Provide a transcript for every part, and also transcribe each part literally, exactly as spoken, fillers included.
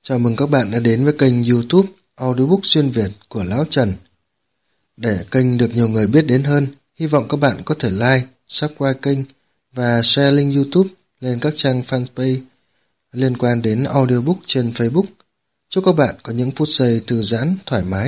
Chào mừng các bạn đã đến với kênh YouTube Audiobook Xuyên Việt của Lão Trần. Để kênh được nhiều người biết đến hơn, hy vọng các bạn có thể like, subscribe kênh và share link YouTube lên các trang fanpage liên quan đến audiobook trên Facebook. Chúc các bạn có những phút giây thư giãn, thoải mái.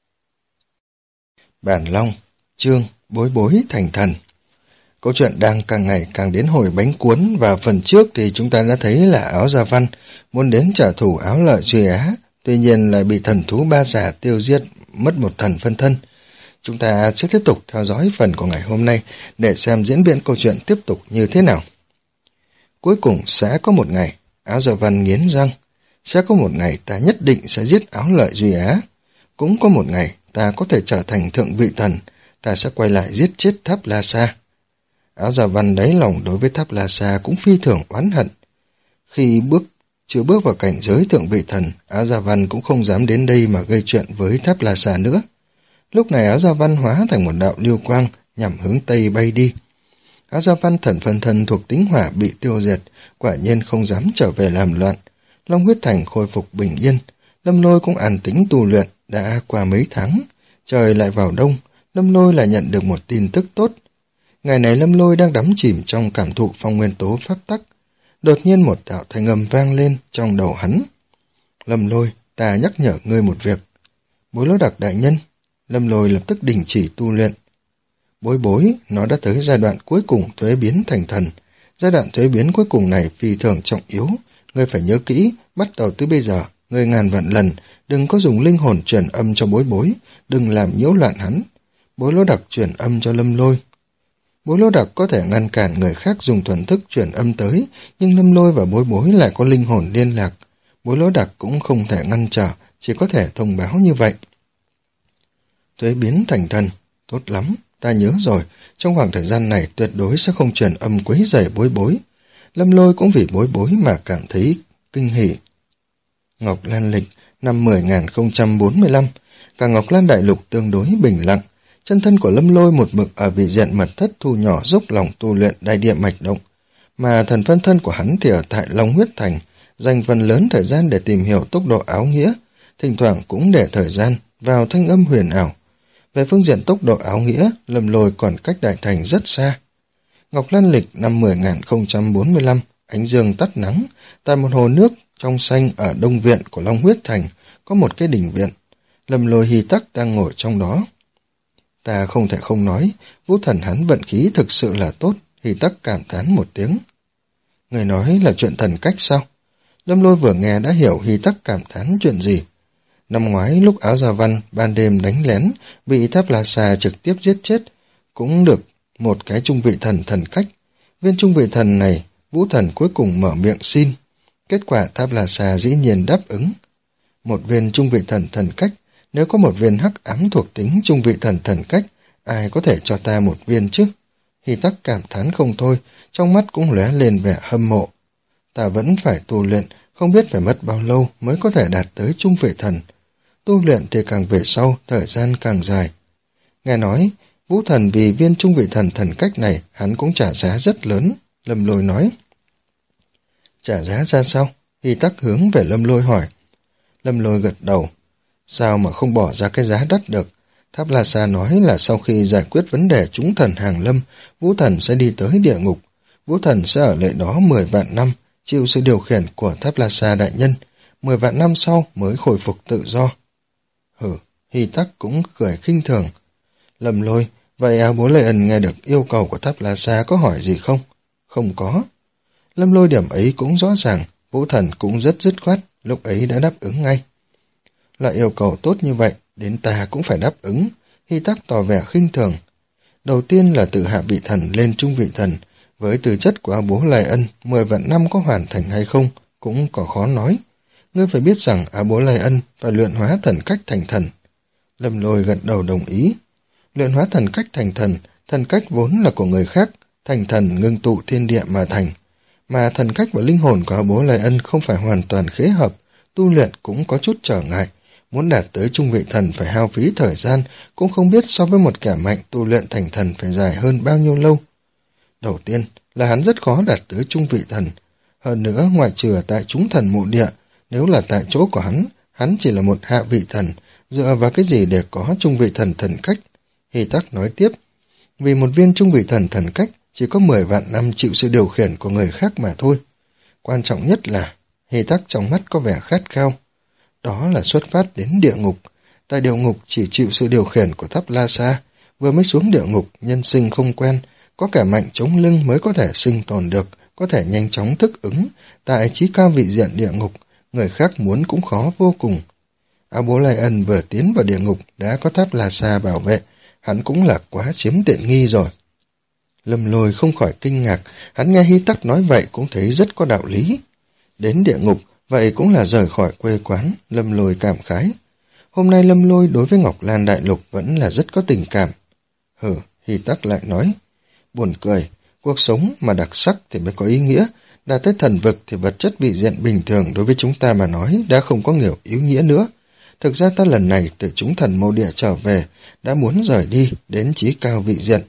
Bản Long, chương Bối Bối Thành Thần. Câu chuyện đang càng ngày càng đến hồi bánh cuốn, và phần trước thì chúng ta đã thấy là Áo Gia Văn muốn đến trả thù Áo Lợi Duy Á, tuy nhiên lại bị thần thú Ba Giả tiêu diệt, mất một thần phân thân. Chúng ta sẽ tiếp tục theo dõi phần của ngày hôm nay để xem diễn biến câu chuyện tiếp tục như thế nào. Cuối cùng sẽ có một ngày, Áo Gia Văn nghiến răng, sẽ có một ngày ta nhất định sẽ giết Áo Lợi Duy Á. Cũng có một ngày ta có thể trở thành thượng vị thần, ta sẽ quay lại giết chết Tháp La Sa. Áo Gia Văn đáy lòng đối với Tháp La Sa cũng phi thường oán hận. Khi bước chưa bước vào cảnh giới thượng vị thần, Áo Gia Văn cũng không dám đến đây mà gây chuyện với Tháp La Sa nữa. Lúc này Áo Gia Văn hóa thành một đạo lưu quang nhằm hướng Tây bay đi. Áo Gia Văn thần phân thân thuộc tính hỏa bị tiêu diệt, quả nhiên không dám trở về làm loạn. Long Huyết Thành khôi phục bình yên, Lâm Lôi cũng an tĩnh tu luyện. Đã qua mấy tháng, trời lại vào đông, Lâm Lôi lại nhận được một tin tức tốt. Ngày này Lâm Lôi đang đắm chìm trong cảm thụ phong nguyên tố pháp tắc. Đột nhiên một đạo thanh âm vang lên trong đầu hắn. Lâm Lôi, ta nhắc nhở ngươi một việc. Bối Lỗ Đặc đại nhân. Lâm Lôi lập tức đình chỉ tu luyện. Bối bối, nó đã tới giai đoạn cuối cùng thuế biến thành thần. Giai đoạn thuế biến cuối cùng này phi thường trọng yếu. Ngươi phải nhớ kỹ, bắt đầu từ bây giờ, ngươi ngàn vạn lần, đừng có dùng linh hồn truyền âm cho bối bối, đừng làm nhiễu loạn hắn. Bối Lỗ Đặc truyền âm cho Lâm Lôi. Bối Lỗ Đặc có thể ngăn cản người khác dùng thuần thức truyền âm tới, nhưng Lâm Lôi và bối bối lại có linh hồn liên lạc. Bối Lỗ Đặc cũng không thể ngăn trở, chỉ có thể thông báo như vậy. Thuế biến thành thần, tốt lắm, ta nhớ rồi, trong khoảng thời gian này tuyệt đối sẽ không truyền âm quấy rầy bối bối. Lâm Lôi cũng vì bối bối mà cảm thấy kinh hỉ. Ngọc Lan lịch, năm mười nghìn không trăm bốn mươi lăm, cả Ngọc Lan đại lục tương đối bình lặng. Chân thân của Lâm Lôi một mực ở vị diện mật thất thu nhỏ dốc lòng tu luyện đại địa mạch động, mà thần phân thân của hắn thì ở tại Long Huyết Thành, dành phần lớn thời gian để tìm hiểu tốc độ áo nghĩa, thỉnh thoảng cũng để thời gian vào thanh âm huyền ảo. Về phương diện tốc độ áo nghĩa, Lâm Lôi còn cách đại thành rất xa. Ngọc Lan lịch năm mười nghìn không trăm bốn mươi lăm, ánh dương tắt nắng, tại một hồ nước trong xanh ở đông viện của Long Huyết Thành có một cái đình viện. Lâm Lôi Hy Tắc đang ngồi trong đó. Ta không thể không nói, vũ thần hắn vận khí thực sự là tốt, Hy Tắc cảm thán một tiếng. Người nói là chuyện thần cách sao? Lâm Lôi vừa nghe đã hiểu Hy Tắc cảm thán chuyện gì. Năm ngoái lúc Áo Gia Văn ban đêm đánh lén, bị Tháp La Sa trực tiếp giết chết, cũng được một cái trung vị thần thần cách. Viên trung vị thần này, vũ thần cuối cùng mở miệng xin. Kết quả Tháp La Sa dĩ nhiên đáp ứng. Một viên trung vị thần thần cách, nếu có một viên hắc ám thuộc tính trung vị thần thần cách, ai có thể cho ta một viên chứ? Hy Tắc cảm thán không thôi, trong mắt cũng lóe lên vẻ hâm mộ. Ta vẫn phải tu luyện, không biết phải mất bao lâu mới có thể đạt tới trung vị thần. Tu luyện thì càng về sau, thời gian càng dài. Nghe nói, vũ thần vì viên trung vị thần thần cách này, hắn cũng trả giá rất lớn, Lâm Lôi nói. Trả giá ra sao? Hy Tắc hướng về Lâm Lôi hỏi. Lâm Lôi gật đầu. Sao mà không bỏ ra cái giá đắt được? Tháp La Sa nói là sau khi giải quyết vấn đề chúng thần hàng lâm, vũ thần sẽ đi tới địa ngục. Vũ thần sẽ ở lại đó mười vạn năm, chịu sự điều khiển của Tháp La Sa đại nhân. Mười vạn năm sau mới khôi phục tự do. Hử, Hy Tắc cũng cười khinh thường. Lâm Lôi, vậy Áo Bố Lệ Ân nghe được yêu cầu của Tháp La Sa có hỏi gì không? Không có. Lâm Lôi điểm ấy cũng rõ ràng, vũ thần cũng rất dứt khoát, lúc ấy đã đáp ứng ngay. Loại yêu cầu tốt như vậy, đến ta cũng phải đáp ứng, Hy Tắc tỏ vẻ khinh thường. Đầu tiên là từ hạ vị thần lên trung vị thần, với tư chất của Áo Bố Lệ Ân, mười vạn năm có hoàn thành hay không, cũng có khó nói. Ngươi phải biết rằng Áo Bố Lệ Ân phải luyện hóa thần cách thành thần. Lâm Lôi gật đầu đồng ý. Luyện hóa thần cách thành thần, thần cách vốn là của người khác, thành thần ngưng tụ thiên địa mà thành. Mà thần cách và linh hồn của Áo Bố Lệ Ân không phải hoàn toàn khế hợp, tu luyện cũng có chút trở ngại. Muốn đạt tới trung vị thần phải hao phí thời gian, cũng không biết so với một kẻ mạnh tu luyện thành thần phải dài hơn bao nhiêu lâu. Đầu tiên là hắn rất khó đạt tới trung vị thần. Hơn nữa, ngoại trừ tại chúng thần mộ địa, Nếu là tại chỗ của hắn, hắn chỉ là một hạ vị thần, dựa vào cái gì để có trung vị thần thần cách? Hy Tắc nói tiếp, vì một viên trung vị thần thần cách chỉ có mười vạn năm chịu sự điều khiển của người khác mà thôi. Quan trọng nhất là, Hy Tắc trong mắt có vẻ khát khao. Đó là xuất phát đến địa ngục. Tại địa ngục chỉ chịu sự điều khiển của Tháp La Sa. Vừa mới xuống địa ngục, nhân sinh không quen, có cả mạnh chống lưng mới có thể sinh tồn được, có thể nhanh chóng thức ứng. Tại trí cao vị diện địa ngục, người khác muốn cũng khó vô cùng. A Bố Lai Ân vừa tiến vào địa ngục đã có Tháp La Sa bảo vệ, hắn cũng là quá chiếm tiện nghi rồi. Lâm Lôi không khỏi kinh ngạc, hắn nghe Hy Tắc nói vậy cũng thấy rất có đạo lý. Đến địa ngục, vậy cũng là rời khỏi quê quán, Lâm Lôi cảm khái. Hôm nay Lâm Lôi đối với Ngọc Lan Đại Lục vẫn là rất có tình cảm. Hừ, Hy Tắc lại nói, buồn cười, cuộc sống mà đặc sắc thì mới có ý nghĩa, đã tới thần vực thì vật chất vị diện bình thường đối với chúng ta mà nói đã không có nhiều ý nghĩa nữa. Thực ra ta lần này từ chúng thần mâu địa trở về, đã muốn rời đi đến chí cao vị diện.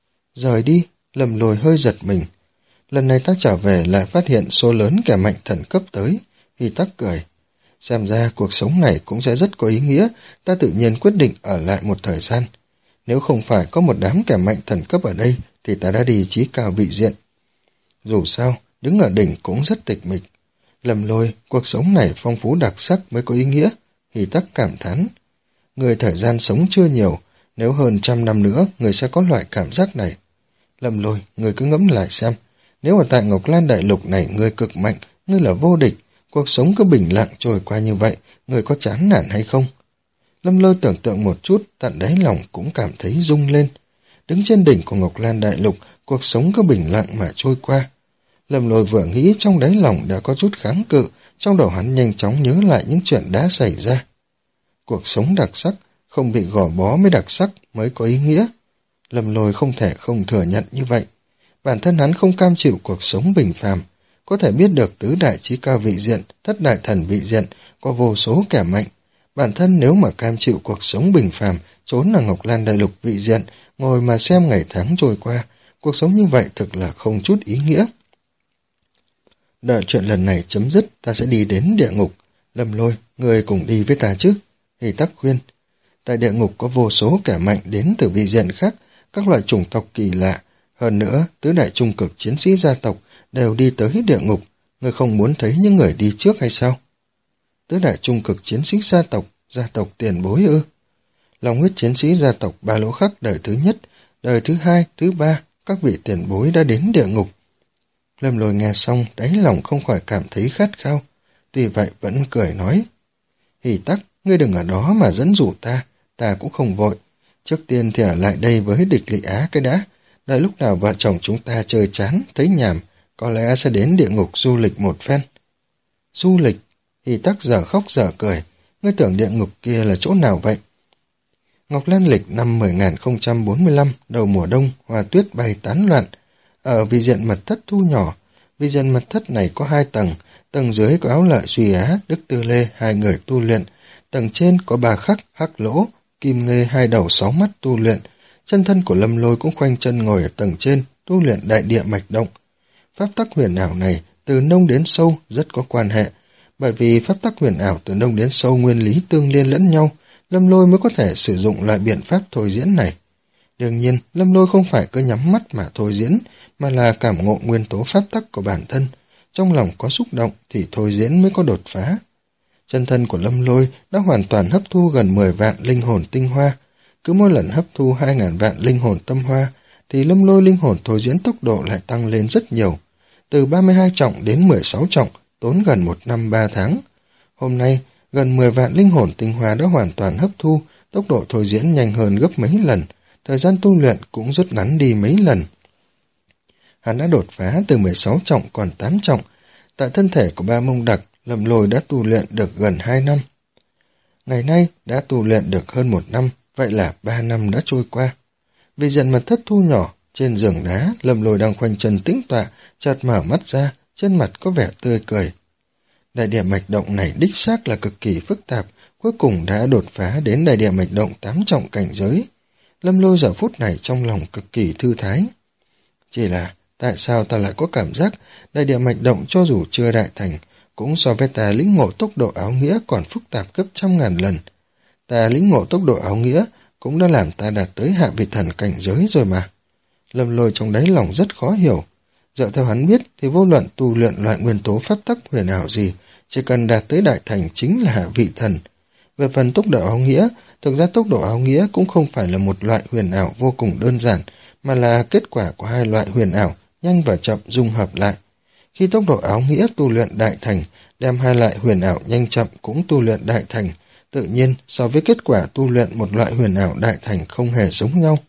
Rời đi, Lâm Lôi hơi giật mình. Lần này ta trở về lại phát hiện số lớn kẻ mạnh thần cấp tới. Hy Tắc cười. Xem ra cuộc sống này cũng sẽ rất có ý nghĩa, ta tự nhiên quyết định ở lại một thời gian. Nếu không phải có một đám kẻ mạnh thần cấp ở đây, thì ta đã đi chí cao vị diện. Dù sao, đứng ở đỉnh cũng rất tịch mịch. Lâm Lôi, cuộc sống này phong phú đặc sắc mới có ý nghĩa. Hy Tắc cảm thán. Người thời gian sống chưa nhiều, nếu hơn trăm năm nữa, người sẽ có loại cảm giác này. Lâm Lôi, người cứ ngẫm lại xem. Nếu ở tại Ngọc Lan Đại Lục này người cực mạnh, người là vô địch, cuộc sống cứ bình lặng trôi qua như vậy, người có chán nản hay không? Lâm Lôi tưởng tượng một chút, tận đáy lòng cũng cảm thấy rung lên. Đứng trên đỉnh của Ngọc Lan Đại Lục, cuộc sống cứ bình lặng mà trôi qua. Lâm Lôi vừa nghĩ trong đáy lòng đã có chút kháng cự, trong đầu hắn nhanh chóng nhớ lại những chuyện đã xảy ra. Cuộc sống đặc sắc, không bị gò bó mới đặc sắc, mới có ý nghĩa. Lâm Lôi không thể không thừa nhận như vậy. Bản thân hắn không cam chịu cuộc sống bình phàm, có thể biết được tứ đại chí cao vị diện, thất đại thần vị diện, có vô số kẻ mạnh. Bản thân nếu mà cam chịu cuộc sống bình phàm, trốn ở Ngọc Lan Đại Lục vị diện, ngồi mà xem ngày tháng trôi qua, cuộc sống như vậy thực là không chút ý nghĩa. Đợi chuyện lần này chấm dứt, ta sẽ đi đến địa ngục. Lâm Lôi, người cùng đi với ta chứ? Hy Tắc khuyên. Tại địa ngục có vô số kẻ mạnh đến từ vị diện khác, các loại chủng tộc kỳ lạ. Hơn nữa, tứ đại trung cực chiến sĩ gia tộc đều đi tới địa ngục. Người không muốn thấy những người đi trước hay sao? Tứ đại trung cực chiến sĩ gia tộc, gia tộc tiền bối ư? Long huyết chiến sĩ gia tộc Ba Lỗ Khắc đời thứ nhất, đời thứ hai, thứ ba, các vị tiền bối đã đến địa ngục. Lâm Lôi nghe xong, đáy lòng không khỏi cảm thấy khát khao. Tuy vậy vẫn cười nói. Hy Tắc, ngươi đừng ở đó mà dẫn dụ ta, ta cũng không vội. Trước tiên thì ở lại đây với địch Lị Á cái đã. Đợi lúc nào vợ chồng chúng ta chơi chán, thấy nhàm, có lẽ sẽ đến địa ngục du lịch một phen. Du lịch? Hy Tắc giờ khóc giờ cười. Ngươi tưởng địa ngục kia là chỗ nào vậy? Ngọc Lan lịch năm mười nghìn không trăm bốn mươi lăm, đầu mùa đông, hoa tuyết bay tán loạn. Ở vị diện mật thất thu nhỏ, vị diện mật thất này có hai tầng, tầng dưới có Áo Lợi Suy Á, Đức Tư Lê, hai người tu luyện, tầng trên có Bà Khắc, Hắc Lỗ, Kim Nghê hai đầu sáu mắt tu luyện, chân thân của Lâm Lôi cũng khoanh chân ngồi ở tầng trên, tu luyện đại địa mạch động. Pháp tắc huyền ảo này, từ nông đến sâu, rất có quan hệ, bởi vì pháp tắc huyền ảo từ nông đến sâu nguyên lý tương liên lẫn nhau, Lâm Lôi mới có thể sử dụng loại biện pháp thôi diễn này. Đương nhiên, Lâm Lôi không phải cứ nhắm mắt mà thôi diễn, mà là cảm ngộ nguyên tố pháp tắc của bản thân. Trong lòng có xúc động thì thôi diễn mới có đột phá. Chân thân của Lâm Lôi đã hoàn toàn hấp thu gần mười vạn linh hồn tinh hoa. Cứ mỗi lần hấp thu hai nghìn vạn linh hồn tâm hoa, thì Lâm Lôi linh hồn thôi diễn tốc độ lại tăng lên rất nhiều. Từ ba mươi hai trọng đến mười sáu trọng, tốn gần một năm ba tháng. Hôm nay, gần mười vạn linh hồn tinh hoa đã hoàn toàn hấp thu, tốc độ thôi diễn nhanh hơn gấp mấy lần. Thời gian tu luyện cũng rút ngắn đi mấy lần. Hắn đã đột phá từ mười sáu trọng còn tám trọng. Tại thân thể của Ba Mông Đặc, Lâm Lôi đã tu luyện được gần hai năm. Ngày nay đã tu luyện được hơn một năm, vậy là ba năm đã trôi qua. Vì dần mật thất thu nhỏ, trên giường đá, Lâm Lôi đang khoanh chân tĩnh tọa, chợt mở mắt ra, trên mặt có vẻ tươi cười. Đại địa mạch động này đích xác là cực kỳ phức tạp, cuối cùng đã đột phá đến đại địa mạch động tám trọng cảnh giới. Lâm Lôi giờ phút này trong lòng cực kỳ thư thái. Chỉ là, tại sao ta lại có cảm giác đại địa mạch động cho dù chưa đại thành, cũng so với ta lĩnh ngộ tốc độ áo nghĩa còn phức tạp gấp trăm ngàn lần. Ta lĩnh ngộ tốc độ áo nghĩa cũng đã làm ta đạt tới hạ vị thần cảnh giới rồi mà. Lâm Lôi trong đáy lòng rất khó hiểu. Dựa theo hắn biết thì vô luận tu luyện loại nguyên tố pháp tắc huyền ảo gì, chỉ cần đạt tới đại thành chính là hạ vị thần. Về phần tốc độ áo nghĩa, thực ra tốc độ áo nghĩa cũng không phải là một loại huyền ảo vô cùng đơn giản, mà là kết quả của hai loại huyền ảo nhanh và chậm dung hợp lại. Khi tốc độ áo nghĩa tu luyện đại thành, đem hai loại huyền ảo nhanh chậm cũng tu luyện đại thành, tự nhiên so với kết quả tu luyện một loại huyền ảo đại thành không hề giống nhau.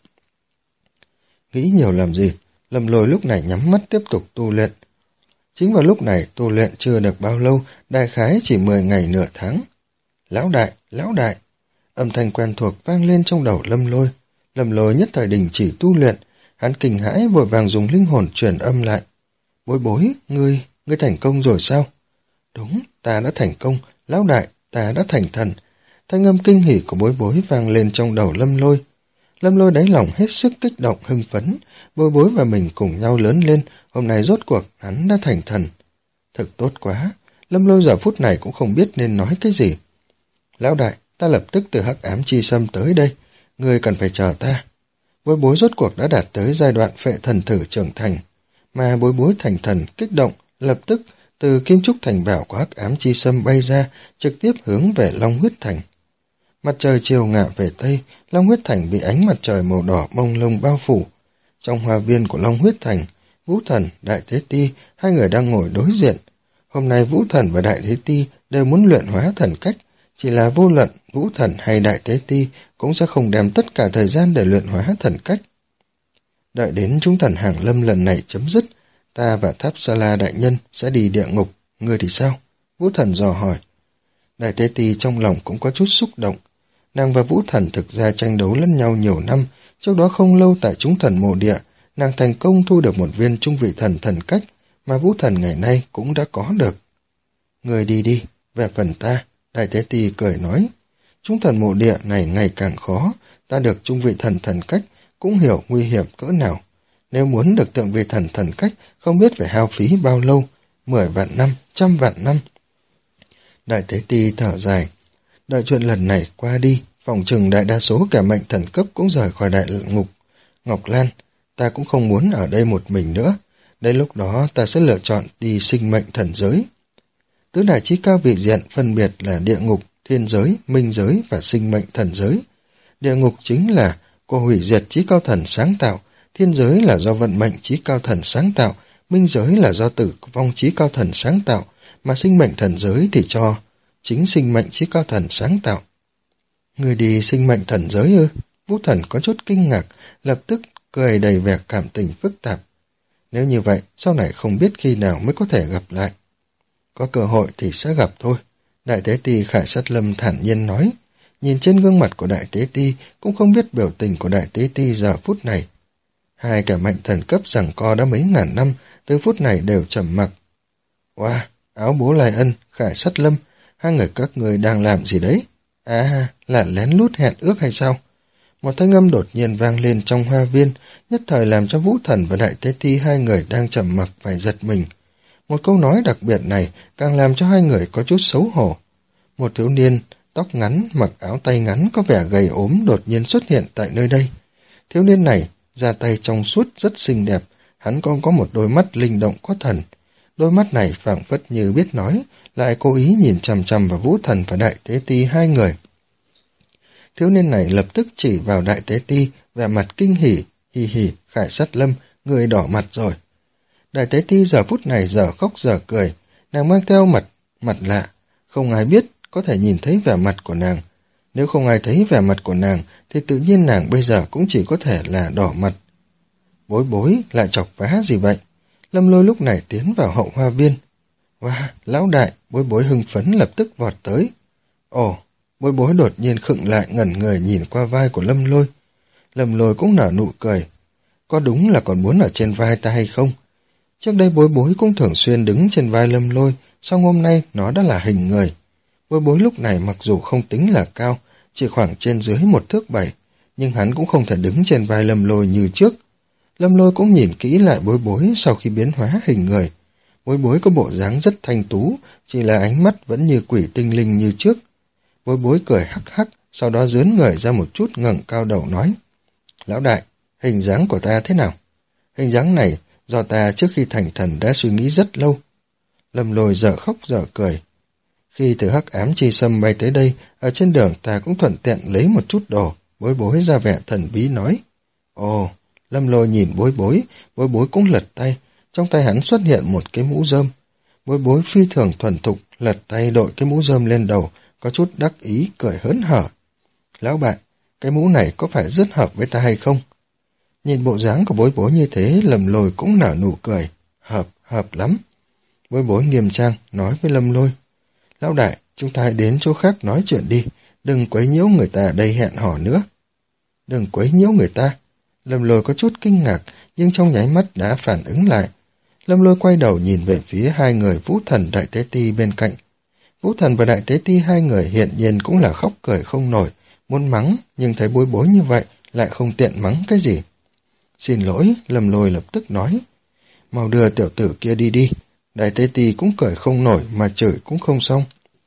Nghĩ nhiều làm gì, Lâm Lôi lúc này nhắm mắt tiếp tục tu luyện. Chính vào lúc này tu luyện chưa được bao lâu, đại khái chỉ mười ngày nửa tháng. Lão đại, lão đại, âm thanh quen thuộc vang lên trong đầu Lâm Lôi. Lâm Lôi nhất thời đình chỉ tu luyện, hắn kinh hãi vội vàng dùng linh hồn truyền âm lại. Bối bối, ngươi, ngươi thành công rồi sao? Đúng, ta đã thành công, lão đại, ta đã thành thần. Thanh âm kinh hỉ của bối bối vang lên trong đầu Lâm Lôi. Lâm Lôi đáy lòng hết sức kích động hưng phấn, bối bối và mình cùng nhau lớn lên, hôm nay rốt cuộc hắn đã thành thần. Thật tốt quá, Lâm Lôi giờ phút này cũng không biết nên nói cái gì. Lão đại, ta lập tức từ hắc ám chi sâm tới đây, ngươi cần phải chờ ta. Bối bối rốt cuộc đã đạt tới giai đoạn phệ thần thử trưởng thành, mà bối bối thành thần kích động, lập tức từ kim trúc thành bảo của hắc ám chi sâm bay ra, trực tiếp hướng về Long Huyết Thành. Mặt trời chiều ngả về Tây, Long Huyết Thành bị ánh mặt trời màu đỏ mông lung bao phủ. Trong hoa viên của Long Huyết Thành, Vũ Thần, Đại Tế Ti, hai người đang ngồi đối diện. Hôm nay Vũ Thần và Đại Tế Ti đều muốn luyện hóa thần cách, chỉ là vô luận Vũ Thần hay Đại Tế Ti cũng sẽ không đem tất cả thời gian để luyện hóa thần cách. Đợi đến chúng thần hàng lâm lần này chấm dứt, ta và Tháp Sa La đại nhân sẽ đi địa ngục, ngươi thì sao? Vũ Thần dò hỏi. Đại Tế Ti trong lòng cũng có chút xúc động. Nàng và Vũ Thần thực ra tranh đấu lẫn nhau nhiều năm, trước đó không lâu tại chúng thần mộ địa, nàng thành công thu được một viên trung vị thần thần cách, mà Vũ Thần ngày nay cũng đã có được. Người đi đi, về phần ta, Đại Tế Ti cười nói, chúng thần mộ địa này ngày càng khó, ta được trung vị thần thần cách, cũng hiểu nguy hiểm cỡ nào. Nếu muốn được tượng vị thần thần cách, không biết phải hao phí bao lâu, mười vạn năm, trăm vạn năm. Đại Tế Ti thở dài, đợi chuyện lần này qua đi, phòng trừng đại đa số kẻ mệnh thần cấp cũng rời khỏi đại ngục. Ngọc Lan, ta cũng không muốn ở đây một mình nữa, đến lúc đó ta sẽ lựa chọn đi sinh mệnh thần giới. Tứ đại chí cao vị diện phân biệt là địa ngục, thiên giới, minh giới và sinh mệnh thần giới. Địa ngục chính là của hủy diệt chí cao thần sáng tạo, thiên giới là do vận mệnh chí cao thần sáng tạo, minh giới là do tử vong chí cao thần sáng tạo, mà sinh mệnh thần giới thì cho chính sinh mệnh chí cao thần sáng tạo. Người đi sinh mệnh thần giới ư? Vũ Thần có chút kinh ngạc, lập tức cười đầy vẻ cảm tình phức tạp. Nếu như vậy, sau này không biết khi nào mới có thể gặp lại. Có cơ hội thì sẽ gặp thôi. Đại Tế Ti Khải Sát Lâm thản nhiên nói. Nhìn trên gương mặt của Đại Tế Ti, cũng không biết biểu tình của Đại Tế Ti giờ phút này. Hai kẻ mạnh thần cấp giằng co đã mấy ngàn năm, từ phút này đều trầm mặc. Wow, Áo Bố Lai Ân, Khải Sát Lâm, hai người các người đang làm gì đấy? À, là lén lút hẹn ước hay sao? Một thanh âm đột nhiên vang lên trong hoa viên, nhất thời làm cho Vũ Thần và Đại Tế Ti hai người đang trầm mặc phải giật mình. Một câu nói đặc biệt này càng làm cho hai người có chút xấu hổ. Một thiếu niên, tóc ngắn, mặc áo tay ngắn có vẻ gầy ốm đột nhiên xuất hiện tại nơi đây. Thiếu niên này, da tay trong suốt rất xinh đẹp, hắn còn có một đôi mắt linh động có thần. Đôi mắt này phảng phất như biết nói, lại cố ý nhìn chằm chằm vào Vũ Thần và Đại Tế Ti hai người. Thiếu niên này lập tức chỉ vào Đại Tế Ti, vẻ mặt kinh hỉ, hì hì, Khải Sát Lâm, người đỏ mặt rồi. Đại Tế Ti giờ phút này giờ khóc giờ cười, nàng mang theo mặt, mặt lạ, không ai biết có thể nhìn thấy vẻ mặt của nàng. Nếu không ai thấy vẻ mặt của nàng, thì tự nhiên nàng bây giờ cũng chỉ có thể là đỏ mặt. Bối bối, lại chọc phá gì vậy? Lâm Lôi lúc này tiến vào hậu hoa viên. Wow, lão đại, bối bối hưng phấn lập tức vọt tới. Ồ, bối bối đột nhiên khựng lại ngẩn người nhìn qua vai của Lâm Lôi. Lâm Lôi cũng nở nụ cười. Có đúng là còn muốn ở trên vai ta hay không? Trước đây bối bối cũng thường xuyên đứng trên vai Lâm Lôi, song hôm nay nó đã là hình người. Bối bối lúc này mặc dù không tính là cao, chỉ khoảng trên dưới một thước bảy, nhưng hắn cũng không thể đứng trên vai Lâm Lôi như trước. Lâm Lôi cũng nhìn kỹ lại bối bối sau khi biến hóa hình người. Bối bối có bộ dáng rất thanh tú, chỉ là ánh mắt vẫn như quỷ tinh linh như trước. Bối bối cười hắc hắc, sau đó dướn người ra một chút ngẩng cao đầu nói. Lão đại, hình dáng của ta thế nào? Hình dáng này do ta trước khi thành thần đã suy nghĩ rất lâu. Lâm Lôi dở khóc dở cười. Khi từ hắc ám chi sâm bay tới đây, ở trên đường ta cũng thuận tiện lấy một chút đồ. Bối bối ra vẻ thần bí nói. Ồ, Lâm Lôi nhìn bối bối, bối bối cũng lật tay. Trong tay hắn xuất hiện một cái mũ rơm. Bối bối phi thường thuần thục, lật tay đội cái mũ rơm lên đầu, có chút đắc ý, cười hớn hở. Lão bạn, cái mũ này có phải rất hợp với ta hay không? Nhìn bộ dáng của bối bối như thế, Lâm Lôi cũng nở nụ cười. Hợp, hợp lắm. Bối bối nghiêm trang, nói với Lâm Lôi. Lão đại, chúng ta hãy đến chỗ khác nói chuyện đi, đừng quấy nhiễu người ta ở đây hẹn hò nữa. Đừng quấy nhiễu người ta. Lâm Lôi có chút kinh ngạc, nhưng trong nháy mắt đã phản ứng lại. Lâm Lôi quay đầu nhìn về phía hai người Vũ Thần Đại Tế Ti bên cạnh. Vũ Thần và Đại Tế Ti hai người hiện nhiên cũng là khóc cười không nổi, muốn mắng, nhưng thấy bối bối như vậy, lại không tiện mắng cái gì. Xin lỗi, Lâm Lôi lập tức nói. Mau đưa tiểu tử kia đi đi. Đại Tế Ti cũng cười không nổi mà chửi cũng không xong.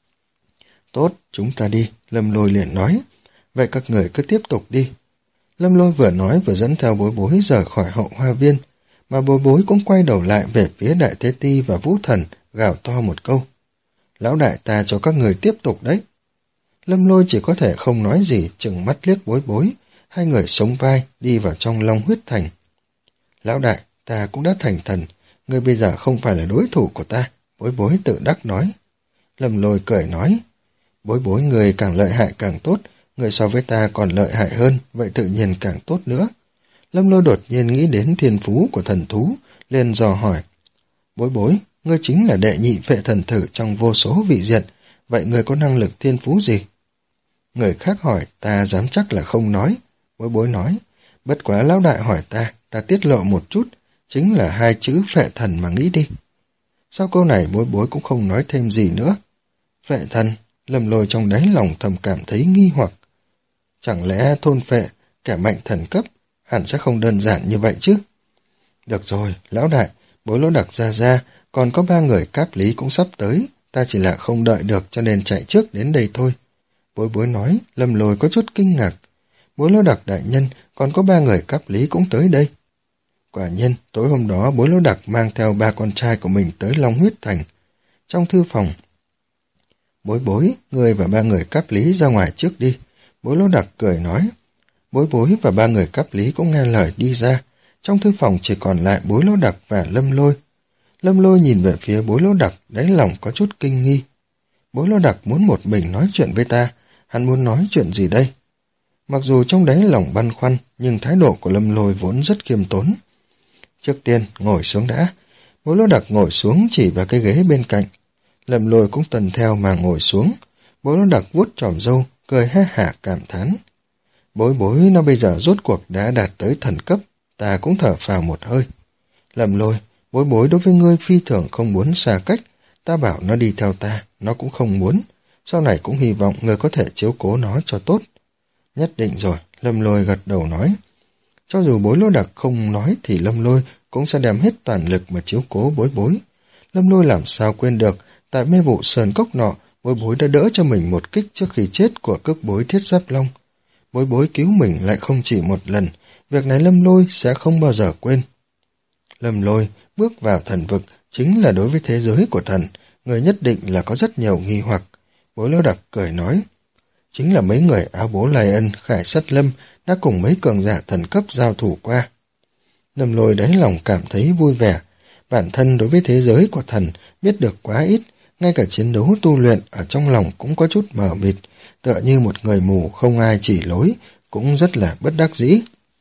Tốt, chúng ta đi, Lâm Lôi liền nói. Vậy các người cứ tiếp tục đi. Lâm Lôi vừa nói vừa dẫn theo bối bối rời khỏi hậu hoa viên, mà bối bối cũng quay đầu lại về phía Đại Tế Ti và Vũ Thần, gào to một câu. Lão đại ta cho các người tiếp tục đấy. Lâm Lôi chỉ có thể không nói gì, chừng mắt liếc bối bối, hai người sống vai đi vào trong Long Huyết Thành. Lão đại, ta cũng đã thành thần, ngươi bây giờ không phải là đối thủ của ta, bối bối tự đắc nói. Lâm Lôi cười nói, bối bối người càng lợi hại càng tốt, người so với ta còn lợi hại hơn, vậy tự nhiên càng tốt nữa. Lâm Lôi đột nhiên nghĩ đến thiên phú của thần thú, liền dò hỏi. Bối bối, ngươi chính là đệ nhị phệ thần thử trong vô số vị diện, vậy ngươi có năng lực thiên phú gì? Người khác hỏi, ta dám chắc là không nói. Bối bối nói, bất quá lão đại hỏi ta, ta tiết lộ một chút, chính là hai chữ phệ thần mà nghĩ đi. Sau câu này bối bối cũng không nói thêm gì nữa. Phệ thần, Lâm Lôi trong đáy lòng thầm cảm thấy nghi hoặc. Chẳng lẽ thôn phệ, kẻ mạnh thần cấp, hẳn sẽ không đơn giản như vậy chứ? Được rồi, lão đại, bối lỗ đặc ra ra, còn có ba người cáp lý cũng sắp tới, ta chỉ là không đợi được cho nên chạy trước đến đây thôi. Bối bối nói, Lâm Lôi có chút kinh ngạc. Bối lỗ đặc đại nhân, còn có ba người cáp lý cũng tới đây. Quả nhiên, tối hôm đó bối lỗ đặc mang theo ba con trai của mình tới Long Huyết Thành. Trong thư phòng, bối bối, người và ba người cáp lý ra ngoài trước đi. Bối lỗ đặc cười nói. Bối bối và ba người cáp lý cũng nghe lời đi ra. Trong thư phòng chỉ còn lại bối lỗ đặc và Lâm Lôi. Lâm Lôi nhìn về phía bối lỗ đặc, đáy lòng có chút kinh nghi. Bối lỗ đặc muốn một mình nói chuyện với ta, hắn muốn nói chuyện gì đây? Mặc dù trong đáy lòng băn khoăn, nhưng thái độ của Lâm Lôi vốn rất khiêm tốn. Trước tiên, ngồi xuống đã. Bối lỗ đặc ngồi xuống chỉ vào cái ghế bên cạnh. Lâm Lôi cũng tần theo mà ngồi xuống. Bối lỗ đặc vuốt tròm râu, cười ha hả cảm thán. Bối bối nó bây giờ rốt cuộc đã đạt tới thần cấp, ta cũng thở phào một hơi. Lâm Lôi, bối bối đối với ngươi phi thường không muốn xa cách, ta bảo nó đi theo ta, nó cũng không muốn. Sau này cũng hy vọng ngươi có thể chiếu cố nó cho tốt. Nhất định rồi, Lâm Lôi gật đầu nói. Cho dù bối lỗ đặc không nói thì Lâm Lôi cũng sẽ đem hết toàn lực mà chiếu cố bối bối. Lâm Lôi làm sao quên được, tại mê vụ sơn cốc nọ, bối bối đã đỡ cho mình một kích trước khi chết của cước bối Thiết Giáp Long. Bối bối cứu mình lại không chỉ một lần, việc này Lâm Lôi sẽ không bao giờ quên. Lâm Lôi bước vào thần vực chính là đối với thế giới của thần, người nhất định là có rất nhiều nghi hoặc. Bối lỗ đặc cười nói, chính là mấy người áo bố Lai Ân, Khải Sắt Lâm đã cùng mấy cường giả thần cấp giao thủ qua. Lâm Lôi đáy lòng cảm thấy vui vẻ, bản thân đối với thế giới của thần biết được quá ít, ngay cả chiến đấu tu luyện ở trong lòng cũng có chút mờ mịt, tựa như một người mù không ai chỉ lối, cũng rất là bất đắc dĩ.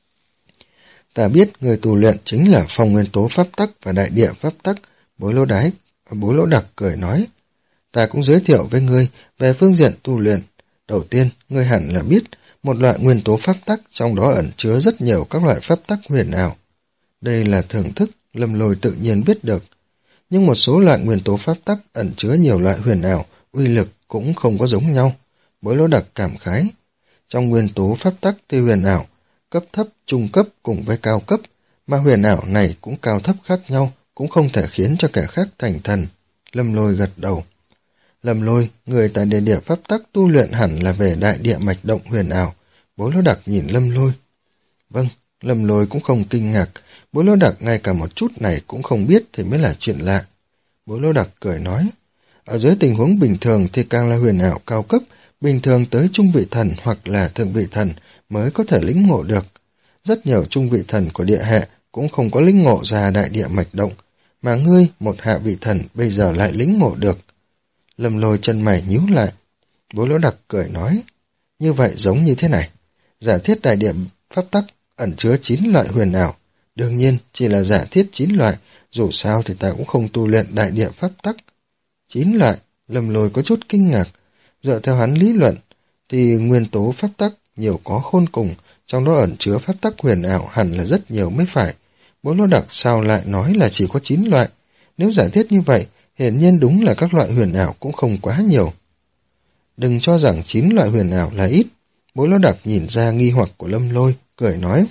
Ta biết người tu luyện chính là phong nguyên tố pháp tắc và đại địa pháp tắc, bối lỗ đái, bối lỗ đặc cười nói. Ta cũng giới thiệu với ngươi về phương diện tu luyện. Đầu tiên, ngươi hẳn là biết một loại nguyên tố pháp tắc, trong đó ẩn chứa rất nhiều các loại pháp tắc huyền ảo. Đây là thưởng thức, Lâm Lôi tự nhiên biết được. Nhưng một số loại nguyên tố pháp tắc ẩn chứa nhiều loại huyền ảo, uy lực cũng không có giống nhau. Bối lỗ đặc cảm khái. Trong nguyên tố pháp tắc thì huyền ảo, cấp thấp, trung cấp cùng với cao cấp, mà huyền ảo này cũng cao thấp khác nhau, cũng không thể khiến cho kẻ khác thành thần. Lâm Lôi gật đầu. Lâm Lôi, người tại địa địa pháp tắc tu luyện hẳn là về đại địa mạch động huyền ảo. Bố Lô Đặc nhìn Lâm Lôi. Vâng, Lâm Lôi cũng không kinh ngạc. Bố Lô Đặc ngay cả một chút này cũng không biết thì mới là chuyện lạ. Bố Lô Đặc cười nói. Ở dưới tình huống bình thường thì càng là huyền ảo cao cấp, bình thường tới trung vị thần hoặc là thượng vị thần mới có thể lĩnh ngộ được. Rất nhiều trung vị thần của địa hệ cũng không có lĩnh ngộ ra đại địa mạch động, mà ngươi, một hạ vị thần, bây giờ lại lĩnh ngộ được. Lâm Lôi chân mày nhíu lại. Bố Lỗ Đặc cười nói, như vậy giống như thế này. Giả thiết đại địa pháp tắc ẩn chứa chín loại huyền ảo. Đương nhiên, chỉ là giả thiết chín loại, dù sao thì ta cũng không tu luyện đại địa pháp tắc. Chín loại, Lâm Lôi có chút kinh ngạc. Dựa theo hắn lý luận, thì nguyên tố pháp tắc nhiều có khôn cùng, trong đó ẩn chứa pháp tắc huyền ảo hẳn là rất nhiều mới phải. Bố Lô Đặc sao lại nói là chỉ có chín loại? Nếu giả thiết như vậy, hiển nhiên đúng là các loại huyền ảo cũng không quá nhiều. Đừng cho rằng chín loại huyền ảo là ít. Bố Lô Đặc nhìn ra nghi hoặc của Lâm Lôi, cười nói.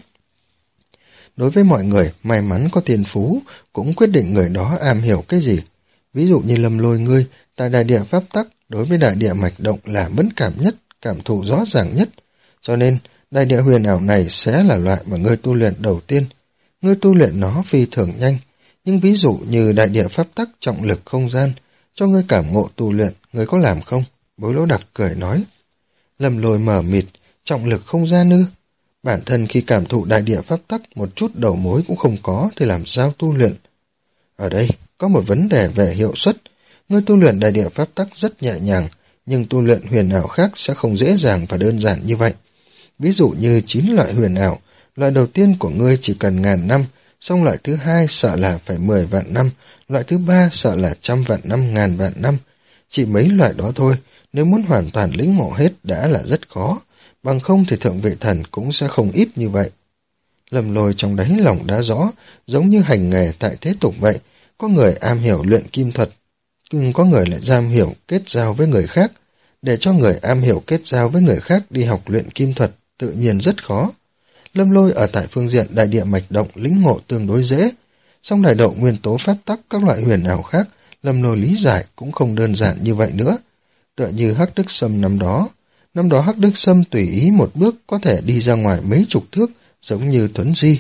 Đối với mọi người, may mắn có thiên phú, cũng quyết định người đó am hiểu cái gì. Ví dụ như Lâm Lôi ngươi, tại đại địa pháp tắc, đối với đại địa mạch động là mẫn cảm nhất, cảm thụ rõ ràng nhất. Cho nên, đại địa huyền ảo này sẽ là loại mà ngươi tu luyện đầu tiên. Ngươi tu luyện nó phi thường nhanh, nhưng ví dụ như đại địa pháp tắc trọng lực không gian, cho ngươi cảm ngộ tu luyện, ngươi có làm không? Bối Lỗ Đặc cười nói. Lâm Lôi mở mịt, trọng lực không gian ư? Bản thân khi cảm thụ đại địa pháp tắc một chút đầu mối cũng không có thì làm sao tu luyện? Ở đây, có một vấn đề về hiệu suất. Ngươi tu luyện đại địa pháp tắc rất nhẹ nhàng, nhưng tu luyện huyền ảo khác sẽ không dễ dàng và đơn giản như vậy. Ví dụ như chín loại huyền ảo, loại đầu tiên của ngươi chỉ cần ngàn năm, xong loại thứ hai sợ là phải mười vạn năm, loại thứ ba sợ là trăm vạn năm, ngàn vạn năm. Chỉ mấy loại đó thôi, nếu muốn hoàn toàn lĩnh ngộ hết đã là rất khó, bằng không thì thượng vị thần cũng sẽ không ít như vậy. Lâm Lôi trong đáy lòng đã rõ, giống như hành nghề tại thế tục vậy, có người am hiểu luyện kim thuật, nhưng có người lại am hiểu kết giao với người khác. Để cho người am hiểu kết giao với người khác đi học luyện kim thuật tự nhiên rất khó. Lâm Lôi ở tại phương diện đại địa mạch động lĩnh ngộ tương đối dễ, song đại độ nguyên tố pháp tắc các loại huyền ảo khác, Lâm Lôi lý giải cũng không đơn giản như vậy nữa. Tựa như Hắc Đức Sâm năm đó, năm đó Hắc Đức Sâm tùy ý một bước có thể đi ra ngoài mấy chục thước, giống như Tuấn Di.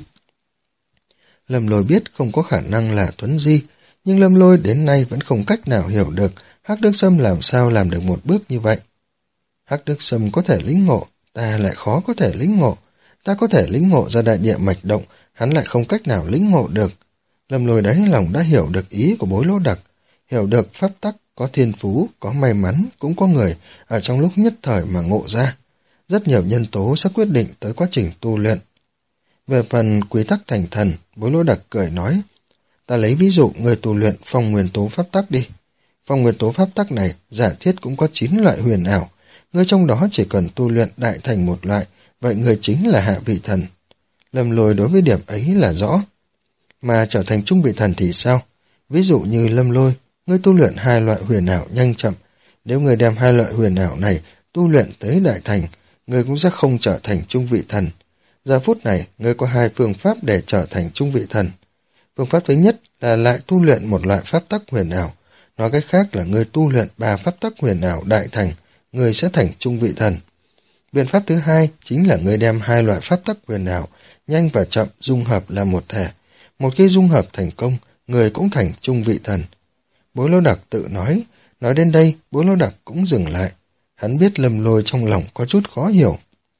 Lâm Lôi biết không có khả năng là Tuấn Di, nhưng Lâm Lôi đến nay vẫn không cách nào hiểu được Hắc Đức Sâm làm sao làm được một bước như vậy. Hắc Đức Sâm có thể lĩnh ngộ, ta lại khó có thể lĩnh ngộ. Ta có thể lĩnh ngộ ra đại địa mạch động, hắn lại không cách nào lĩnh ngộ được. Lâm Lôi đáy lòng đã hiểu được ý của Bối Lỗ Đặc, hiểu được pháp tắc, có thiên phú, có may mắn, cũng có người ở trong lúc nhất thời mà ngộ ra. Rất nhiều nhân tố sẽ quyết định tới quá trình tu luyện. Về phần quy tắc thành thần, Bối Lỗ Đặc cười nói, ta lấy ví dụ người tu luyện phong nguyên tố pháp tắc đi. Phong nguyên tố pháp tắc này giả thiết cũng có chín loại huyền ảo, người trong đó chỉ cần tu luyện đại thành một loại, vậy người chính là hạ vị thần. Lâm Lôi đối với điểm ấy là rõ. Mà trở thành trung vị thần thì sao? Ví dụ như Lâm Lôi, ngươi tu luyện hai loại huyền ảo nhanh chậm. Nếu người đem hai loại huyền ảo này tu luyện tới đại thành, người cũng sẽ không trở thành trung vị thần. Giờ phút này, người có hai phương pháp để trở thành trung vị thần. Phương pháp thứ nhất là lại tu luyện một loại pháp tắc huyền ảo. Nói cách khác là người tu luyện ba pháp tắc huyền ảo đại thành, người sẽ thành trung vị thần. Biện pháp thứ hai chính là người đem hai loại pháp tắc huyền ảo, nhanh và chậm dung hợp là một thể. Một khi dung hợp thành công, người cũng thành trung vị thần. Bối Lỗ Đặc tự nói, nói đến đây, Bối Lỗ Đặc cũng dừng lại. Hắn biết Lâm Lôi trong lòng có chút khó hiểu.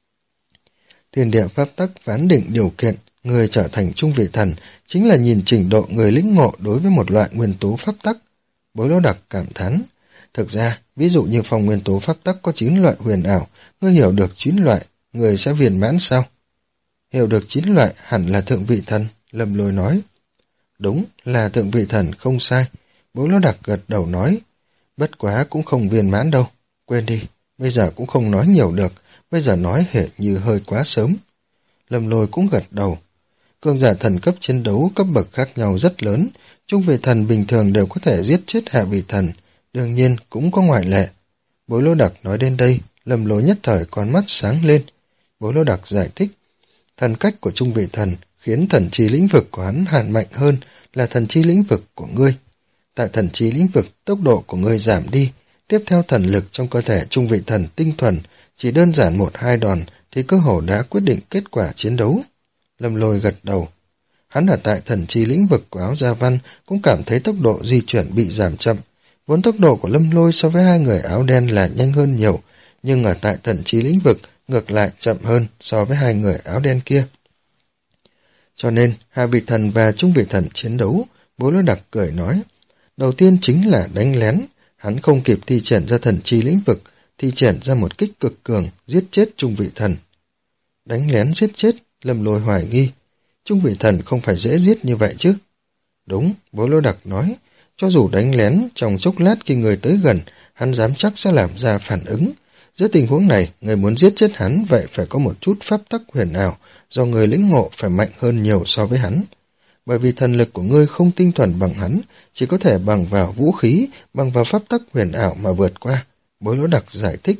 Thiên địa pháp tắc phán định điều kiện, người trở thành trung vị thần, chính là nhìn trình độ người lĩnh ngộ đối với một loại nguyên tố pháp tắc. Bối Lỗ Đặc cảm thán. Thực ra, ví dụ như phong nguyên tố pháp tắc có chín loại huyền ảo, ngươi hiểu được chín loại, người sẽ viên mãn sao? Hiểu được chín loại hẳn là thượng vị thần, Lâm Lôi nói. Đúng, là thượng vị thần, không sai. Bố Lỗ Đặc gật đầu nói. Bất quá cũng không viên mãn đâu. Quên đi, bây giờ cũng không nói nhiều được, bây giờ nói hệ như hơi quá sớm. Lâm Lôi cũng gật đầu. Cường giả thần cấp chiến đấu cấp bậc khác nhau rất lớn, trung vị thần bình thường đều có thể giết chết hạ vị thần, đương nhiên cũng có ngoại lệ. Bối Lỗ Đặc nói đến đây, Lâm Lôi nhất thời con mắt sáng lên. Bối Lỗ Đặc giải thích, thần cách của trung vị thần khiến thần chi lĩnh vực của hắn hạn mạnh hơn, là thần chi lĩnh vực của ngươi. Tại thần chi lĩnh vực, tốc độ của ngươi giảm đi. Tiếp theo thần lực trong cơ thể trung vị thần tinh thuần, chỉ đơn giản một hai đòn thì cơ hồ đã quyết định kết quả chiến đấu. Lâm Lôi gật đầu. Hắn ở tại thần chi lĩnh vực của Áo Gia Văn cũng cảm thấy tốc độ di chuyển bị giảm chậm. Vốn tốc độ của Lâm Lôi so với hai người áo đen là nhanh hơn nhiều, nhưng ở tại thần chi lĩnh vực ngược lại chậm hơn so với hai người áo đen kia. Cho nên, Hạ Vị Thần và Trung Vị Thần chiến đấu, Bối Lôi Đặc cười nói. Đầu tiên chính là đánh lén, hắn không kịp thi triển ra thần chi lĩnh vực, thi triển ra một kích cực cường, giết chết Trung Vị Thần. Đánh lén giết chết, Lâm Lôi hoài nghi. Trung Vị Thần không phải dễ giết như vậy chứ? Đúng, Bối Lôi Đặc nói, cho dù đánh lén, trong chốc lát khi người tới gần, hắn dám chắc sẽ làm ra phản ứng. Giữa tình huống này, người muốn giết chết hắn vậy phải có một chút pháp tắc huyền ảo, do người lĩnh ngộ phải mạnh hơn nhiều so với hắn. Bởi vì thần lực của ngươi không tinh thuần bằng hắn, chỉ có thể bằng vào vũ khí, bằng vào pháp tắc huyền ảo mà vượt qua. Bối Lỗ Đặc giải thích.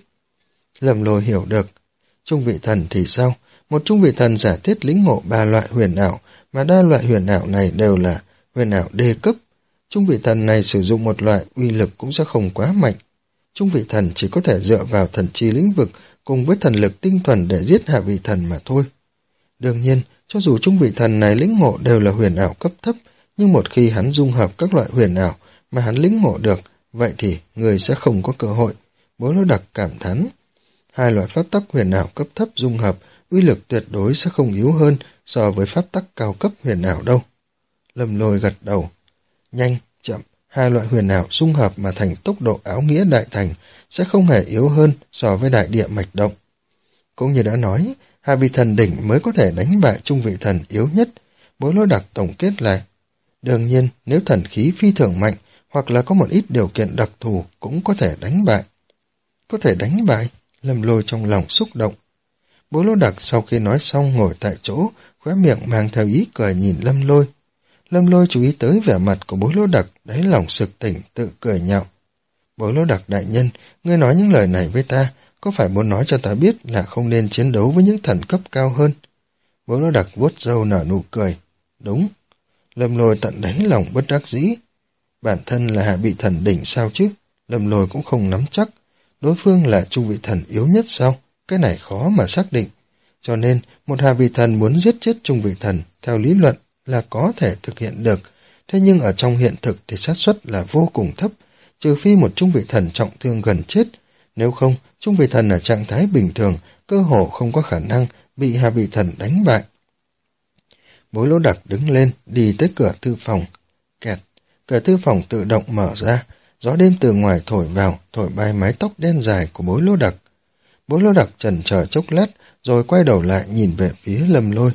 Lâm Lôi hiểu được. Trung Vị Thần thì sao? Một Trung Vị Thần giả thiết lĩnh ngộ ba loại huyền ảo, mà đa loại huyền ảo này đều là huyền ảo đê cấp. Trung Vị Thần này sử dụng một loại uy lực cũng sẽ không quá mạnh. Trung Vị Thần chỉ có thể dựa vào thần chi lĩnh vực cùng với thần lực tinh thuần để giết Hạ Vị Thần mà thôi. Đương nhiên, cho dù Trung Vị Thần này lĩnh ngộ đều là huyền ảo cấp thấp, nhưng một khi hắn dung hợp các loại huyền ảo mà hắn lĩnh ngộ được, vậy thì người sẽ không có cơ hội. Bối Lỗ Đặc cảm thán. Hai loại pháp tắc huyền ảo cấp thấp dung hợp, uy lực tuyệt đối sẽ không yếu hơn so với pháp tắc cao cấp huyền ảo đâu. Lâm Lôi gật đầu. Nhanh, chậm, hai loại huyền ảo dung hợp mà thành tốc độ áo nghĩa đại thành sẽ không hề yếu hơn so với đại địa mạch động. Cũng như đã nói, Hạ Vị Thần đỉnh mới có thể đánh bại Trung Vị Thần yếu nhất. Bối Lỗ Đặc tổng kết lại. Đương nhiên, nếu thần khí phi thường mạnh hoặc là có một ít điều kiện đặc thù cũng có thể đánh bại. Có thể đánh bại? Lâm Lôi trong lòng xúc động. Bối Lỗ Đặc sau khi nói xong ngồi tại chỗ, khóe miệng mang theo ý cười nhìn Lâm Lôi. Lâm Lôi chú ý tới vẻ mặt của Bối Lỗ Đặc, đáy lòng sực tỉnh, tự cười nhạo. Bối Lỗ Đặc đại nhân, ngươi nói những lời này với ta, có phải muốn nói cho ta biết là không nên chiến đấu với những thần cấp cao hơn? Bối Lỗ Đặc vuốt râu nở nụ cười. Đúng. Lâm Lôi tận đáy lòng bất đắc dĩ. Bản thân là Hạ Vị Thần đỉnh sao chứ? Lâm Lôi cũng không nắm chắc. Đối phương là Trung Vị Thần yếu nhất sao? Cái này khó mà xác định. Cho nên, một Hạ Vị Thần muốn giết chết Trung Vị Thần, theo lý luận là có thể thực hiện được. Thế nhưng ở trong hiện thực thì xác suất là vô cùng thấp, trừ phi một Trung Vị Thần trọng thương gần chết. Nếu không, Trung Vị Thần ở trạng thái bình thường, cơ hồ không có khả năng bị Hạ Vị Thần đánh bại. Bối Lỗ Đặc đứng lên, đi tới cửa thư phòng. Kẹt, cửa thư phòng tự động mở ra, gió đêm từ ngoài thổi vào, thổi bay mái tóc đen dài của Bối Lỗ Đặc. Bối Lỗ Đặc chần chờ chốc lát, rồi quay đầu lại nhìn về phía Lâm Lôi.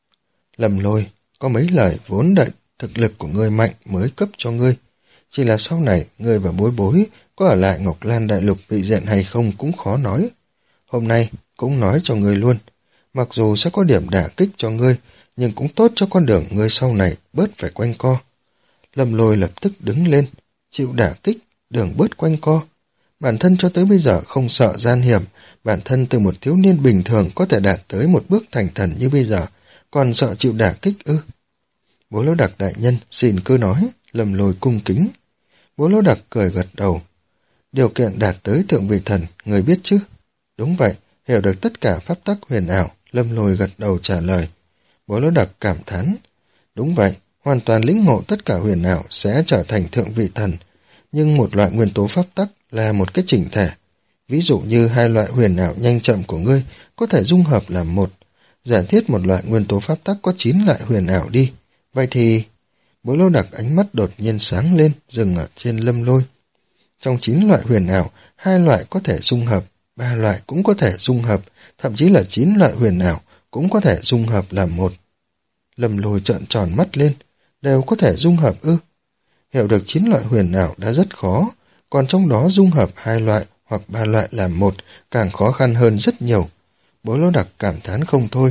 Lâm Lôi, có mấy lời vốn đợi thực lực của ngươi mạnh mới cấp cho ngươi. Chỉ là sau này, ngươi và Bối Bối có ở lại Ngọc Lan Đại Lục vị diện hay không cũng khó nói. Hôm nay, cũng nói cho ngươi luôn. Mặc dù sẽ có điểm đả kích cho ngươi, nhưng cũng tốt cho con đường ngươi sau này bớt phải quanh co. Lâm Lôi lập tức đứng lên, chịu đả kích, đường bớt quanh co. Bản thân cho tới bây giờ không sợ gian hiểm, bản thân từ một thiếu niên bình thường có thể đạt tới một bước thành thần như bây giờ, còn sợ chịu đả kích ư? Bố Lỗ Đặc đại nhân, xin cứ nói. Lâm Lôi cung kính. Bố Lỗ Đặc cười gật đầu. Điều kiện đạt tới thượng vị thần, người biết chứ? Đúng vậy, hiểu được tất cả pháp tắc huyền ảo. Lâm Lôi gật đầu trả lời. Bố Lỗ Đặc cảm thán. Đúng vậy, hoàn toàn lĩnh ngộ tất cả huyền ảo sẽ trở thành thượng vị thần. Nhưng một loại nguyên tố pháp tắc là một cái chỉnh thể. Ví dụ như hai loại huyền ảo nhanh chậm của ngươi có thể dung hợp làm một. Giả thiết một loại nguyên tố pháp tắc có chín loại huyền ảo đi. Vậy thì... Bố Lỗ Đặc ánh mắt đột nhiên sáng lên, dừng ở trên Lâm Lôi. Trong chín loại huyền ảo, hai loại có thể dung hợp, ba loại cũng có thể dung hợp, thậm chí là chín loại huyền ảo cũng có thể dung hợp làm một. Lâm Lôi trợn tròn mắt lên, đều có thể dung hợp ư? Hiểu được chín loại huyền ảo đã rất khó, còn trong đó dung hợp hai loại hoặc ba loại làm một càng khó khăn hơn rất nhiều. Bố Lỗ Đặc cảm thán không thôi.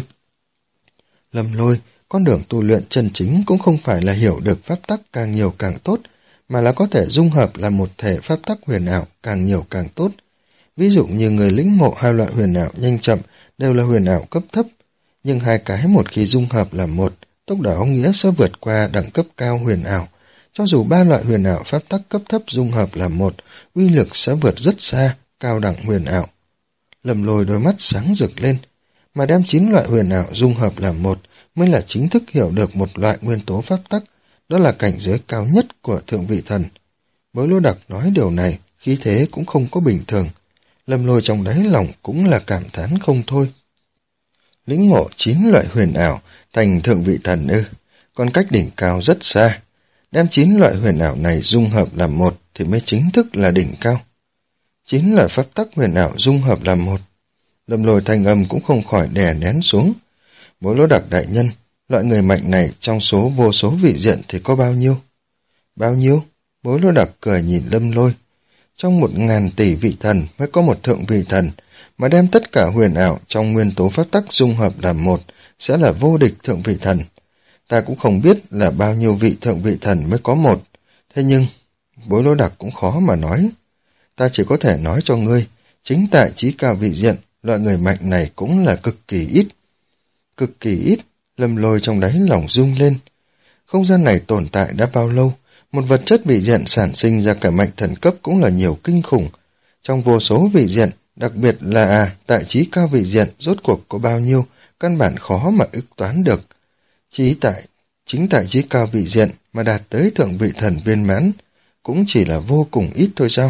Lâm Lôi, con đường tu luyện chân chính cũng không phải là hiểu được pháp tắc càng nhiều càng tốt, mà là có thể dung hợp làm một thể pháp tắc huyền ảo càng nhiều càng tốt. Ví dụ như người lĩnh ngộ hai loại huyền ảo nhanh chậm đều là huyền ảo cấp thấp, nhưng hai cái một khi dung hợp làm một, tốc độ áo nghĩa sẽ vượt qua đẳng cấp cao huyền ảo. Cho dù ba loại huyền ảo pháp tắc cấp thấp dung hợp làm một, uy lực sẽ vượt rất xa, cao đẳng huyền ảo. Lâm Lôi đôi mắt sáng rực lên, mà đem chín loại huyền ảo dung hợp làm một mới là chính thức hiểu được một loại nguyên tố pháp tắc, đó là cảnh giới cao nhất của thượng vị thần. Bối Lô Đặc nói điều này, khí thế cũng không có bình thường. Lâm Lôi trong đáy lòng cũng là cảm thán không thôi. Lĩnh ngộ chín loại huyền ảo thành thượng vị thần ư, còn cách đỉnh cao rất xa. Đem chín loại huyền ảo này dung hợp làm một thì mới chính thức là đỉnh cao. Chín loại pháp tắc huyền ảo dung hợp làm một. Lâm Lôi thanh âm cũng không khỏi đè nén xuống. Bối Lô Đặc đại nhân, loại người mạnh này trong số vô số vị diện thì có bao nhiêu? Bao nhiêu? Bối Lô Đặc cười nhìn Lâm Lôi. Trong một ngàn tỷ vị thần mới có một thượng vị thần, mà đem tất cả huyền ảo trong nguyên tố pháp tắc dung hợp làm một sẽ là vô địch thượng vị thần. Ta cũng không biết là bao nhiêu vị thượng vị thần mới có một, thế nhưng Bối Lô Đặc cũng khó mà nói. Ta chỉ có thể nói cho ngươi, chính tại trí cao vị diện, loại người mạnh này cũng là cực kỳ ít. Cực kỳ ít, Lâm Lôi trong đáy lòng rung lên. Không gian này tồn tại đã bao lâu, một vật chất vị diện sản sinh ra cả mạnh thần cấp cũng là nhiều kinh khủng. Trong vô số vị diện, đặc biệt là à, tại trí cao vị diện rốt cuộc có bao nhiêu, căn bản khó mà ức toán được. Chí tại, chính tại trí cao vị diện mà đạt tới thượng vị thần viên mãn, cũng chỉ là vô cùng ít thôi sao?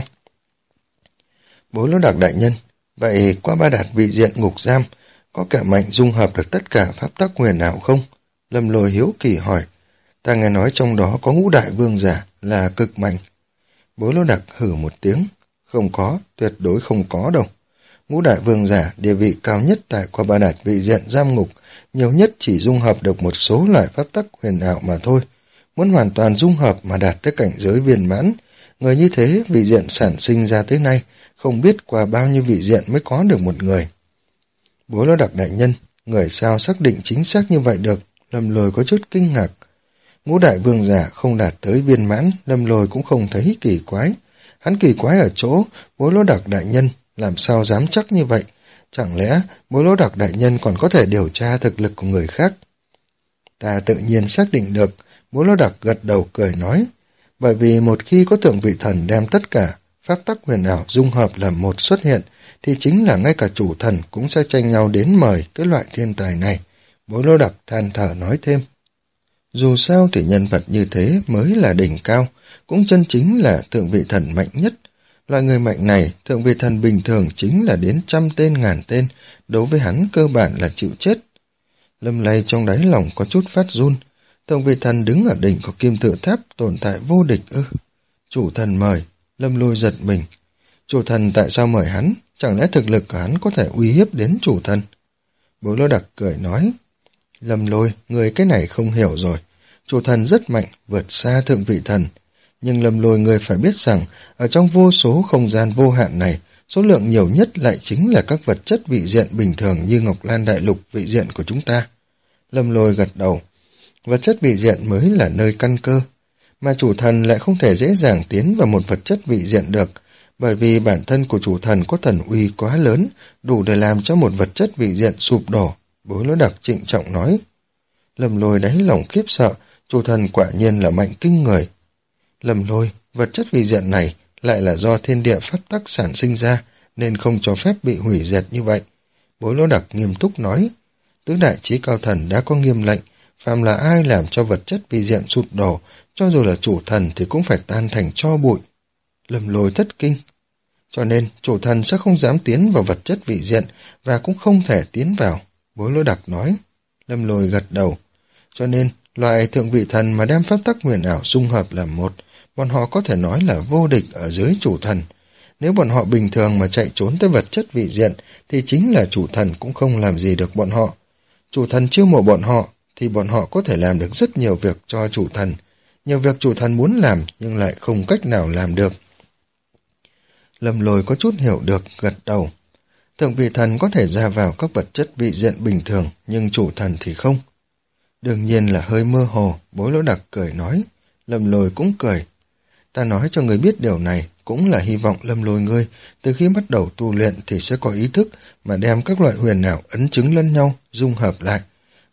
Bối Lô Đặc đại nhân, vậy qua ba đạt vị diện ngục giam, có kẻ mạnh dung hợp được tất cả pháp tắc huyền ảo không? Lâm Lôi hiếu kỳ hỏi. Ta nghe nói trong đó có ngũ đại vương giả là cực mạnh. Bối Lô Đặc hử một tiếng. Không có, tuyệt đối không có đâu. Ngũ đại vương giả địa vị cao nhất tại qua ba đạt vị diện giam ngục, nhiều nhất chỉ dung hợp được một số loại pháp tắc huyền ảo mà thôi. Muốn hoàn toàn dung hợp mà đạt tới cảnh giới viên mãn, người như thế vị diện sản sinh ra tới nay, không biết qua bao nhiêu vị diện mới có được một người. Bối Lô Đặc đại nhân, người sao xác định chính xác như vậy được? Lâm Lôi có chút kinh ngạc. Ngũ đại vương giả không đạt tới viên mãn, Lâm Lôi cũng không thấy kỳ quái. Hắn kỳ quái ở chỗ, Bối Lô Đặc đại nhân làm sao dám chắc như vậy? Chẳng lẽ Bối Lô Đặc đại nhân còn có thể điều tra thực lực của người khác? Ta tự nhiên xác định được, Bối Lô Đặc gật đầu cười nói. Bởi vì một khi có thượng vị thần đem tất cả pháp tắc huyền ảo dung hợp làm một xuất hiện, thì chính là ngay cả chủ thần cũng sẽ tranh nhau đến mời cái loại thiên tài này. Bối Lô Đặc than thở nói thêm. Dù sao thì nhân vật như thế mới là đỉnh cao, cũng chân chính là thượng vị thần mạnh nhất. Loại người mạnh này, thượng vị thần bình thường chính là đến trăm tên ngàn tên, đối với hắn cơ bản là chịu chết. Lâm Lay trong đáy lòng có chút phát run. Thượng vị thần đứng ở đỉnh của kim tự tháp tồn tại vô địch ư? Chủ thần mời. Lâm Lôi giật mình. Chủ thần tại sao mời hắn? Chẳng lẽ thực lực của hắn có thể uy hiếp đến chủ thần? Bối Lô Đặc cười nói. Lâm Lôi, người cái này không hiểu rồi. Chủ thần rất mạnh, vượt xa thượng vị thần. Nhưng Lâm Lôi người phải biết rằng, ở trong vô số không gian vô hạn này, số lượng nhiều nhất lại chính là các vật chất vị diện bình thường như Ngọc Lan Đại Lục vị diện của chúng ta. Lâm Lôi gật đầu. Vật chất vị diện mới là nơi căn cơ, mà chủ thần lại không thể dễ dàng tiến vào một vật chất vị diện được, bởi vì bản thân của chủ thần có thần uy quá lớn, đủ để làm cho một vật chất vị diện sụp đổ. Bối Lô Đặc trịnh trọng nói. Lâm Lôi đáy lòng khiếp sợ, chủ thần quả nhiên là mạnh kinh người. Lâm Lôi, vật chất vị diện này lại là do thiên địa pháp tắc sản sinh ra, nên không cho phép bị hủy diệt như vậy. Bối Lô Đặc nghiêm túc nói. Tứ đại chí cao thần đã có nghiêm lệnh, phàm là ai làm cho vật chất vị diện sụp đổ, cho dù là chủ thần thì cũng phải tan thành tro bụi. Lâm Lôi thất kinh. Cho nên, chủ thần sẽ không dám tiến vào vật chất vị diện và cũng không thể tiến vào. Bối Lô Đặc nói. Lâm Lôi gật đầu. Cho nên, loại thượng vị thần mà đem pháp tắc huyền ảo dung hợp làm một, bọn họ có thể nói là vô địch ở dưới chủ thần. Nếu bọn họ bình thường mà chạy trốn tới vật chất vị diện, thì chính là chủ thần cũng không làm gì được bọn họ. Chủ thần chiêu mộ bọn họ, thì bọn họ có thể làm được rất nhiều việc cho chủ thần. Nhiều việc chủ thần muốn làm, nhưng lại không cách nào làm được. Lâm Lôi có chút hiểu được, gật đầu. Thượng vị thần có thể ra vào các vật chất vị diện bình thường, nhưng chủ thần thì không. Đương nhiên là hơi mơ hồ, Bối Lô Đặc cười nói. Lâm Lôi cũng cười. Ta nói cho người biết điều này, cũng là hy vọng Lâm Lôi ngươi, từ khi bắt đầu tu luyện thì sẽ có ý thức mà đem các loại huyền ảo ấn chứng lẫn nhau, dung hợp lại.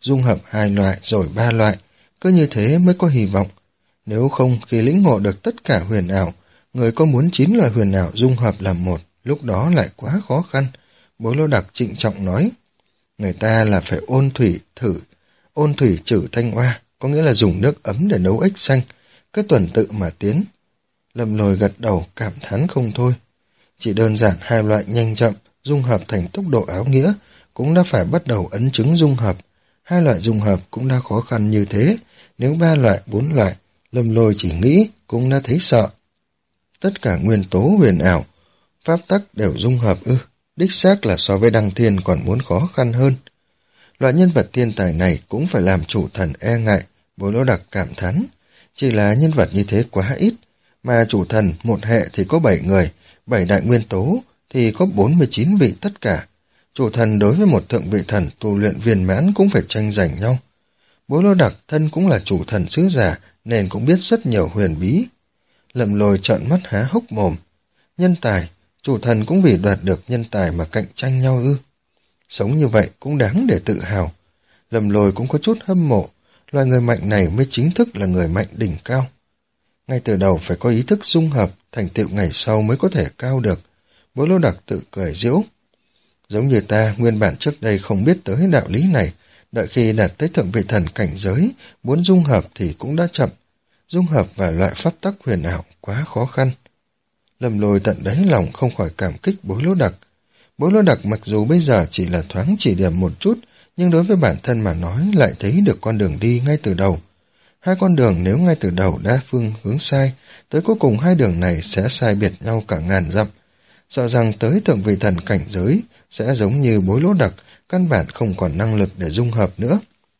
dung hợp hai loại rồi ba loại, cứ như thế mới có hy vọng. Nếu không, khi lĩnh ngộ được tất cả huyền ảo, người có muốn chín loại huyền ảo dung hợp làm một, lúc đó lại quá khó khăn. Bối Lô Đặc trịnh trọng nói, người ta là phải ôn thủy thử, ôn thủy trừ thanh oa, có nghĩa là dùng nước ấm để nấu ếch xanh, cứ tuần tự mà tiến. Lâm Lôi gật đầu cảm thán không thôi. Chỉ đơn giản hai loại nhanh chậm, dung hợp thành tốc độ áo nghĩa, cũng đã phải bắt đầu ấn chứng dung hợp. Hai loại dung hợp cũng đã khó khăn như thế, nếu ba loại, bốn loại, Lâm Lôi chỉ nghĩ cũng đã thấy sợ. Tất cả nguyên tố huyền ảo, pháp tắc đều dung hợp ư, đích xác là so với Đăng Thiên còn muốn khó khăn hơn. Loại nhân vật thiên tài này cũng phải làm chủ thần e ngại, Bối Lô Đặc cảm thán. Chỉ là nhân vật như thế quá ít, mà chủ thần một hệ thì có bảy người, bảy đại nguyên tố thì có bốn mươi chín vị tất cả. Chủ thần đối với một thượng vị thần tu luyện viên mãn cũng phải tranh giành nhau. Bối Lô Đặc thân cũng là chủ thần sứ giả nên cũng biết rất nhiều huyền bí. Lâm Lôi trợn mắt há hốc mồm. Nhân tài, chủ thần cũng vì đoạt được nhân tài mà cạnh tranh nhau ư. Sống như vậy cũng đáng để tự hào. Lâm Lôi cũng có chút hâm mộ, loài người mạnh này mới chính thức là người mạnh đỉnh cao. Ngay từ đầu phải có ý thức dung hợp, thành tựu ngày sau mới có thể cao được. Bối Lô Đặc tự cười giễu. Giống như ta, nguyên bản trước đây không biết tới đạo lý này, đợi khi đạt tới thượng vị thần cảnh giới, muốn dung hợp thì cũng đã chậm. Dung hợp vào loại pháp tắc huyền ảo quá khó khăn. Lâm Lôi tận đáy lòng không khỏi cảm kích Bối Lô Đặc. Bối Lô Đặc mặc dù bây giờ chỉ là thoáng chỉ điểm một chút, nhưng đối với bản thân mà nói lại thấy được con đường đi ngay từ đầu. Hai con đường nếu ngay từ đầu đã phương hướng sai, tới cuối cùng hai đường này sẽ sai biệt nhau cả ngàn dặm. Sợ rằng tới thượng vị thần cảnh giới sẽ giống như Bối Lô Đặc, căn bản không còn năng lực để dung hợp nữa.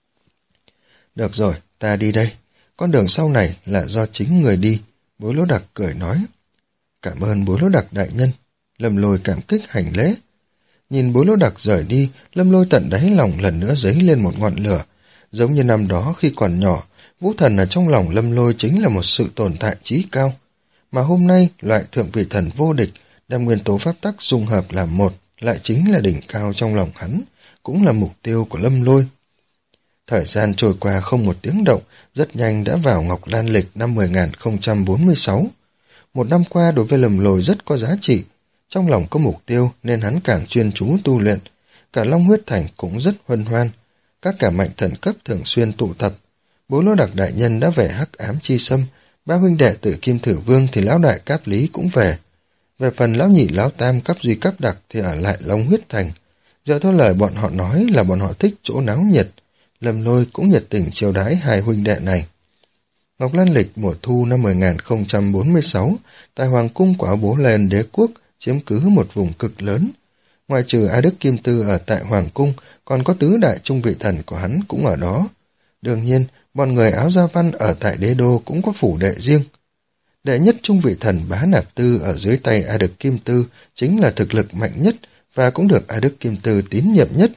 Được rồi, ta đi đây. Con đường sau này là do chính người đi. Bối Lô Đặc cười nói. Cảm ơn Bối Lô Đặc đại nhân. Lâm Lôi cảm kích hành lễ. Nhìn Bối Lô Đặc rời đi, Lâm Lôi tận đáy lòng lần nữa dấy lên một ngọn lửa. Giống như năm đó khi còn nhỏ, Vũ Thần ở trong lòng Lâm Lôi chính là một sự tồn tại trí cao. Mà hôm nay, loại thượng vị thần vô địch, đem nguyên tố pháp tắc dung hợp làm một, lại chính là đỉnh cao trong lòng hắn, cũng là mục tiêu của Lâm Lôi. Thời gian trôi qua không một tiếng động, rất nhanh đã vào Ngọc Lan lịch năm mười nghìn không trăm bốn mươi sáu. Một năm qua đối với Lâm Lôi rất có giá trị, trong lòng có mục tiêu nên hắn càng chuyên chú tu luyện. Cả Long Huyết Thành cũng rất huân hoan, các cả mạnh thần cấp thường xuyên tụ tập. Bối Lô Đặc đại nhân đã về Hắc Ám Chi Sâm, ba huynh đệ Tử Kim Thử Vương thì lão đại Cáp Lý cũng về. Về phần lão nhị lão tam Cáp Duy Cáp Đặc thì ở lại Long Huyết Thành. Dựa theo lời bọn họ nói là bọn họ thích chỗ náo nhiệt, Lâm Lôi cũng nhiệt tình chiêu đãi hai huynh đệ này. Ngọc Lan lịch mùa thu năm mười nghìn không trăm bốn mươi sáu, tại Hoàng cung của Bố Lên Đế quốc chiếm cứ một vùng cực lớn. Ngoài trừ A Đức Kim Tư ở tại Hoàng cung, còn có tứ đại trung vị thần của hắn cũng ở đó. Đương nhiên, bọn người Áo Da Văn ở tại Đế Đô cũng có phủ đệ riêng. Đệ nhất trung vị thần Bá Nạp Tư ở dưới tay A Đức Kim Tư chính là thực lực mạnh nhất và cũng được A Đức Kim Tư tín nhiệm nhất.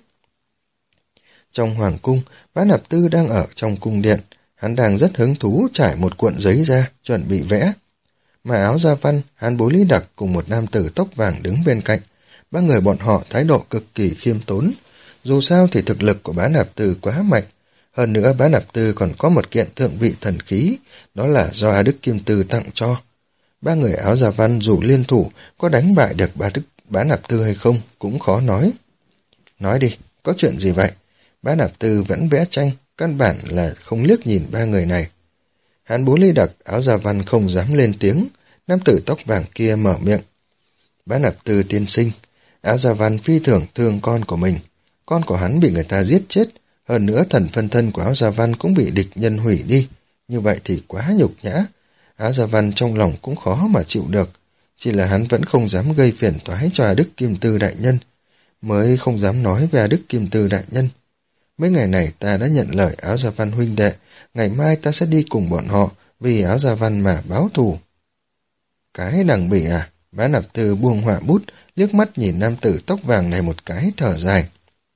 Trong Hoàng cung, Bá Nạp Tư đang ở trong cung điện, hắn đang rất hứng thú trải một cuộn giấy ra, chuẩn bị vẽ. Mà Áo Da Văn, Hán Bối Lý Đặc cùng một nam tử tóc vàng đứng bên cạnh, ba người bọn họ thái độ cực kỳ khiêm tốn. Dù sao thì thực lực của Bá Nạp Tư quá mạnh, hơn nữa Bá Nạp Tư còn có một kiện thượng vị thần khí, đó là do A Đức Kim Tư tặng cho. Ba người Áo Da Văn dù liên thủ có đánh bại được Bá Đức Bá Nạp Tư hay không cũng khó nói. Nói đi, có chuyện gì vậy? Bá Nạp Tư vẫn vẽ tranh, căn bản là không liếc nhìn ba người này. Hán Bối Lý Đặc, Áo Da Văn không dám lên tiếng, nam tử tóc vàng kia mở miệng. Bá Nạp Tư tiên sinh, Áo Da Văn phi thường thương con của mình. Con của hắn bị người ta giết chết, hơn nữa thần phân thân của Áo Da Văn cũng bị địch nhân hủy đi. Như vậy thì quá nhục nhã. Áo Da Văn trong lòng cũng khó mà chịu được. Chỉ là hắn vẫn không dám gây phiền toái cho A Đức Kim Tư đại nhân. Mới không dám nói về A Đức Kim Tư đại nhân. Mấy ngày này ta đã nhận lời Áo Da Văn huynh đệ, ngày mai ta sẽ đi cùng bọn họ vì Áo Da Văn mà báo thù. Cái đằng bỉ à? Bá Nạp Tư buông họa bút, liếc mắt nhìn nam tử tóc vàng này một cái thở dài.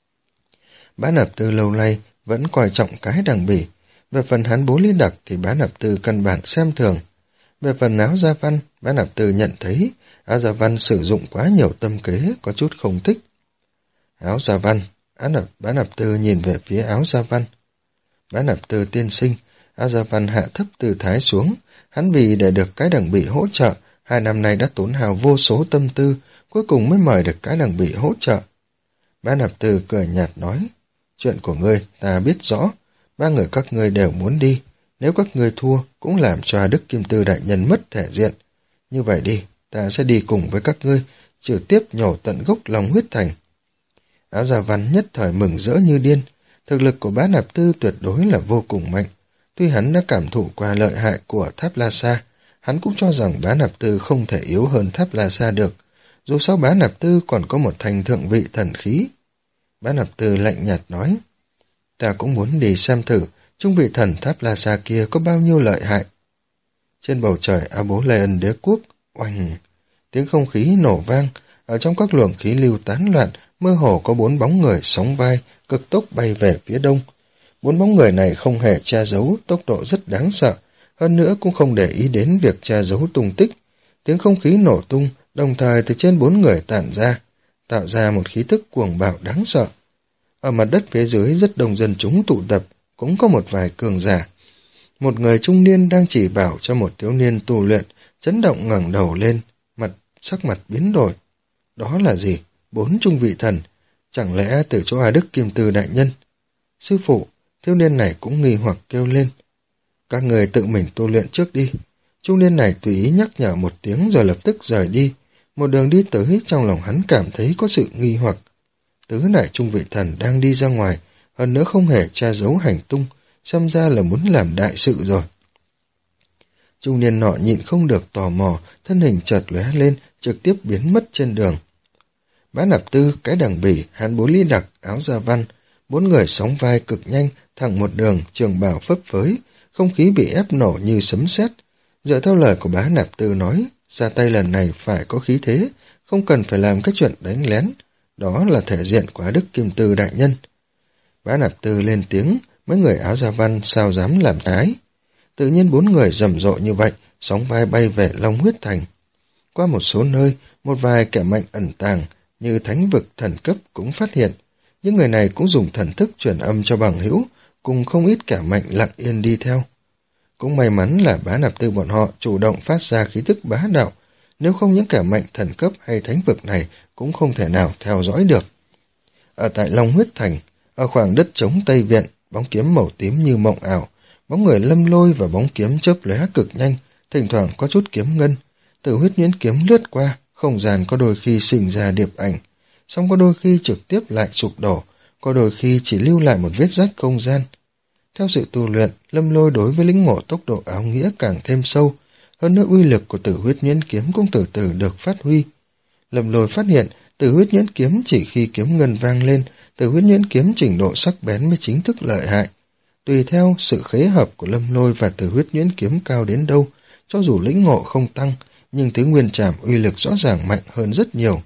Bá Nạp Tư lâu nay vẫn coi trọng cái đằng bỉ. Về phần Hán Bối Lý Đặc thì Bá Nạp Tư căn bản xem thường. Về phần Áo Da Văn, Bá Nạp Tư nhận thấy Áo Da Văn sử dụng quá nhiều tâm kế, có chút không thích. Áo Da Văn, Á nập, Bá Nạp Tư nhìn về phía Áo Gia Văn. Bá Nạp Tư tiên sinh, Áo Gia Văn hạ thấp tư thái xuống. Hắn vì để được cái đằng bị hỗ trợ, hai năm nay đã tốn hào vô số tâm tư, cuối cùng mới mời được cái đằng bị hỗ trợ. Bá Nạp Tư cười nhạt nói, chuyện của ngươi ta biết rõ, ba người các ngươi đều muốn đi, nếu các ngươi thua cũng làm cho Đức Kim Tư đại nhân mất thể diện. Như vậy đi, ta sẽ đi cùng với các ngươi, trực tiếp nhổ tận gốc Long Huyết Thành. Áo Gia Văn nhất thời mừng rỡ như điên, thực lực của Bá Nạp Tư tuyệt đối là vô cùng mạnh. Tuy hắn đã cảm thụ qua lợi hại của Tháp La Sa, hắn cũng cho rằng Bá Nạp Tư không thể yếu hơn Tháp La Sa được, dù sao Bá Nạp Tư còn có một thành thượng vị thần khí. Bá Nạp Tư lạnh nhạt nói, ta cũng muốn đi xem thử trung vị thần Tháp La Sa kia có bao nhiêu lợi hại. Trên bầu trời A Bố Lê Ân Đế Quốc, oanh, tiếng không khí nổ vang, ở trong các luồng khí lưu tán loạn, mơ hồ có bốn bóng người sóng vai, cực tốc bay về phía đông. Bốn bóng người này không hề che giấu, tốc độ rất đáng sợ, hơn nữa cũng không để ý đến việc che giấu tung tích. Tiếng không khí nổ tung, đồng thời từ trên bốn người tản ra, tạo ra một khí tức cuồng bạo đáng sợ. Ở mặt đất phía dưới rất đông dân chúng tụ tập, cũng có một vài cường giả. Một người trung niên đang chỉ bảo cho một thiếu niên tu luyện, chấn động ngẩng đầu lên, mặt sắc mặt biến đổi. Đó là gì? Bốn trung vị thần, chẳng lẽ từ chỗ A Đức Kim Tư đại nhân? Sư phụ, thiếu niên này cũng nghi hoặc kêu lên. Các người tự mình tu luyện trước đi. Trung niên này tùy ý nhắc nhở một tiếng rồi lập tức rời đi. Một đường đi tới, trong lòng hắn cảm thấy có sự nghi hoặc. Tứ đại trung vị thần đang đi ra ngoài, hơn nữa không hề che giấu hành tung, xem ra là muốn làm đại sự rồi. Trung niên nọ nhịn không được tò mò, thân hình chợt lóe lên, trực tiếp biến mất trên đường. Bá Nạp Tư, cái đằng bỉ, Hán Bố Lý Đặc, Áo Gia Văn, bốn người sóng vai cực nhanh, thẳng một đường, trường bào phấp phới, không khí bị ép nổ như sấm sét. Dựa theo lời của Bá Nạp Tư nói, ra tay lần này phải có khí thế, không cần phải làm các chuyện đánh lén, đó là thể diện của Đức Kim Tư đại nhân. Bá Nạp Tư lên tiếng, mấy người Áo Gia Văn sao dám làm tái. Tự nhiên bốn người rầm rộ như vậy, sóng vai bay về Long Huyết Thành. Qua một số nơi, một vài kẻ mạnh ẩn tàng, như thánh vực thần cấp cũng phát hiện. Những người này cũng dùng thần thức truyền âm cho bằng hữu, cùng không ít kẻ mạnh lặng yên đi theo. Cũng may mắn là Bá Nạp Tư bọn họ chủ động phát ra khí tức bá đạo, nếu không những kẻ mạnh thần cấp hay thánh vực này cũng không thể nào theo dõi được. Ở tại Long Huyết Thành, ở khoảng đất trống Tây Viện, bóng kiếm màu tím như mộng ảo, bóng người Lâm Lôi và bóng kiếm chớp lóe cực nhanh, thỉnh thoảng có chút kiếm ngân, Tử Huyết Nhuyễn kiếm lướt qua, không gian có đôi khi sinh ra điệp ảnh, song có đôi khi trực tiếp lại sụp đổ, có đôi khi chỉ lưu lại một vết rách không gian. Theo sự tu luyện, Lâm Lôi đối với lĩnh ngộ tốc độ áo nghĩa càng thêm sâu, hơn nữa uy lực của Tử Huyết Nhuyễn kiếm cũng từ từ được phát huy. Lâm Lôi phát hiện, Tử Huyết Nhuyễn kiếm chỉ khi kiếm ngân vang lên, Tử Huyết Nhuyễn kiếm trình độ sắc bén mới chính thức lợi hại. Tùy theo sự khế hợp của Lâm Lôi và Tử Huyết Nhuyễn kiếm cao đến đâu, cho dù lĩnh ngộ không tăng, nhưng thứ nguyên trảm uy lực rõ ràng mạnh hơn rất nhiều.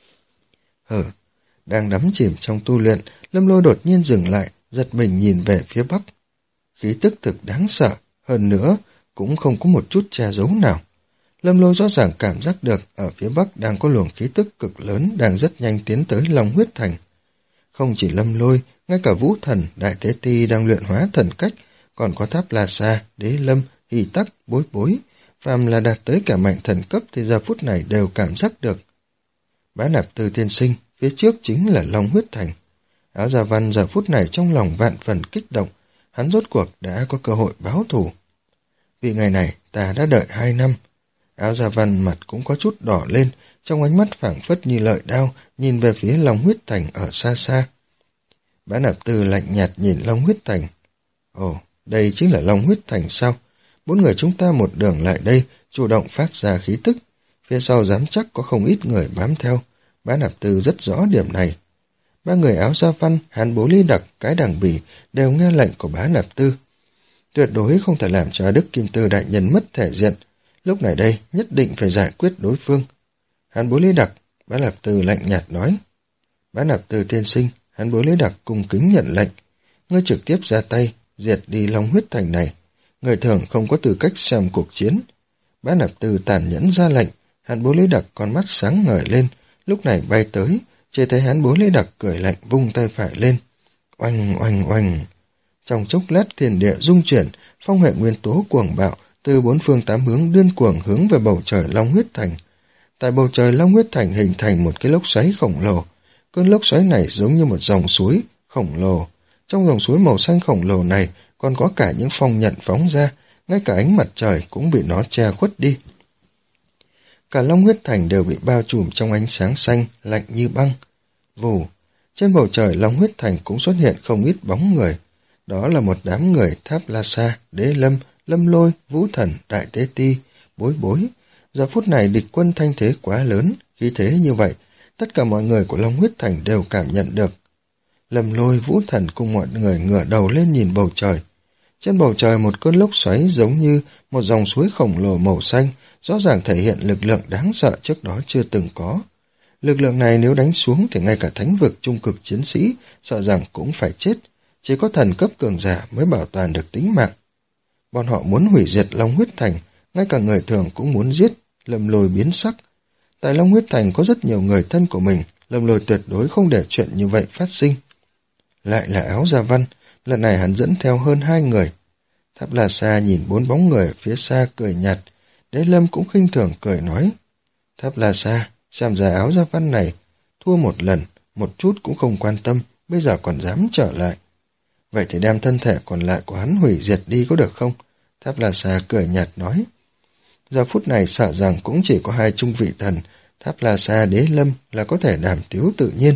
Hờ, đang đắm chìm trong tu luyện, Lâm Lôi đột nhiên dừng lại, giật mình nhìn về phía bắc. Khí tức thực đáng sợ, hơn nữa cũng không có một chút che giấu nào. Lâm Lôi rõ ràng cảm giác được ở phía bắc đang có luồng khí tức cực lớn đang rất nhanh tiến tới Long Huyết Thành. Không chỉ Lâm Lôi, ngay cả Vũ Thần, Đại Tế Ti đang luyện hóa thần cách, còn có Tháp La Sa, Đế Lâm, Hỷ Tắc, Bối Bối, phàm là đạt tới cả mạnh thần cấp thì giờ phút này đều cảm giác được. Bá Nạp Tư tiên sinh, phía trước chính là Long Huyết Thành. Áo Gia Văn giờ phút này trong lòng vạn phần kích động, hắn rốt cuộc đã có cơ hội báo thù. Vì ngày này ta đã đợi hai năm. Áo Gia Văn mặt cũng có chút đỏ lên, trong ánh mắt phảng phất như lợi đao, nhìn về phía Long Huyết Thành ở xa xa. Bá Nạp Tư lạnh nhạt nhìn Long Huyết Thành. Ồ, đây chính là Long Huyết Thành sao? Bốn người chúng ta một đường lại đây, chủ động phát ra khí tức. Phía sau dám chắc có không ít người bám theo. Bá Nạp Tư rất rõ điểm này. Ba người Áo Gia Văn, Hán Bố Lý Đặc, cái đằng bỉ đều nghe lệnh của Bá Nạp Tư. Tuyệt đối không thể làm cho Đức Kim Tư đại nhân mất thể diện. Lúc này đây nhất định phải giải quyết đối phương. Hán Bố Lý Đặc, Bá Nạp Tư lạnh nhạt nói. Bá Nạp Tư tiên sinh, Hán Bố Lý Đặc cung kính nhận lệnh. Ngươi trực tiếp ra tay, diệt đi Long Huyết Thành này. Người thường không có tư cách xem cuộc chiến. Bá Nạp Tư tàn nhẫn ra lệnh, Hán Bố Lý Đặc con mắt sáng ngời lên, lúc này bay tới, Chỉ thấy Hán Bối Lý Đặc cười lạnh vung tay phải lên. Oanh oanh oanh. Trong chốc lát thiên địa rung chuyển, phong hệ nguyên tố cuồng bạo từ bốn phương tám hướng điên cuồng hướng về bầu trời Long Huyết Thành. Tại bầu trời Long Huyết Thành hình thành một cái lốc xoáy khổng lồ. Cơn lốc xoáy này giống như một dòng suối khổng lồ. Trong dòng suối màu xanh khổng lồ này còn có cả những phong nhận phóng ra, ngay cả ánh mặt trời cũng bị nó che khuất đi. Cả Long Huyết Thành đều bị bao trùm trong ánh sáng xanh, lạnh như băng. Vù, trên bầu trời Long Huyết Thành cũng xuất hiện không ít bóng người. Đó là một đám người Tháp La Sa, Đế Lâm, Lâm Lôi, Vũ Thần, Đại Tế Ti, Bối Bối. Giờ phút này địch quân thanh thế quá lớn, khí thế như vậy, tất cả mọi người của Long Huyết Thành đều cảm nhận được. Lâm Lôi, Vũ Thần cùng mọi người ngửa đầu lên nhìn bầu trời. Trên bầu trời một cơn lốc xoáy giống như một dòng suối khổng lồ màu xanh, rõ ràng thể hiện lực lượng đáng sợ trước đó chưa từng có. Lực lượng này nếu đánh xuống thì ngay cả thánh vực trung cực chiến sĩ sợ rằng cũng phải chết, chỉ có thần cấp cường giả mới bảo toàn được tính mạng. Bọn họ muốn hủy diệt Long Huyết Thành, ngay cả người thường cũng muốn giết. Lâm Lôi biến sắc. Tại Long Huyết Thành có rất nhiều người thân của mình, Lâm Lôi tuyệt đối không để chuyện như vậy phát sinh. Lại là Áo Gia Văn, lần này hắn dẫn theo hơn hai người. Tháp La Sa nhìn bốn bóng người ở phía xa cười nhạt, Đế Lâm cũng khinh thường cười nói. Tháp La Sa, xem ra Áo Gia Văn này, thua một lần, một chút cũng không quan tâm, bây giờ còn dám trở lại. Vậy thì đem thân thể còn lại của hắn hủy diệt đi có được không? Tháp La Sa cười nhạt nói. Giờ phút này sợ rằng cũng chỉ có hai trung vị thần, Tháp La Sa, Đế Lâm là có thể đàm tiếu tự nhiên.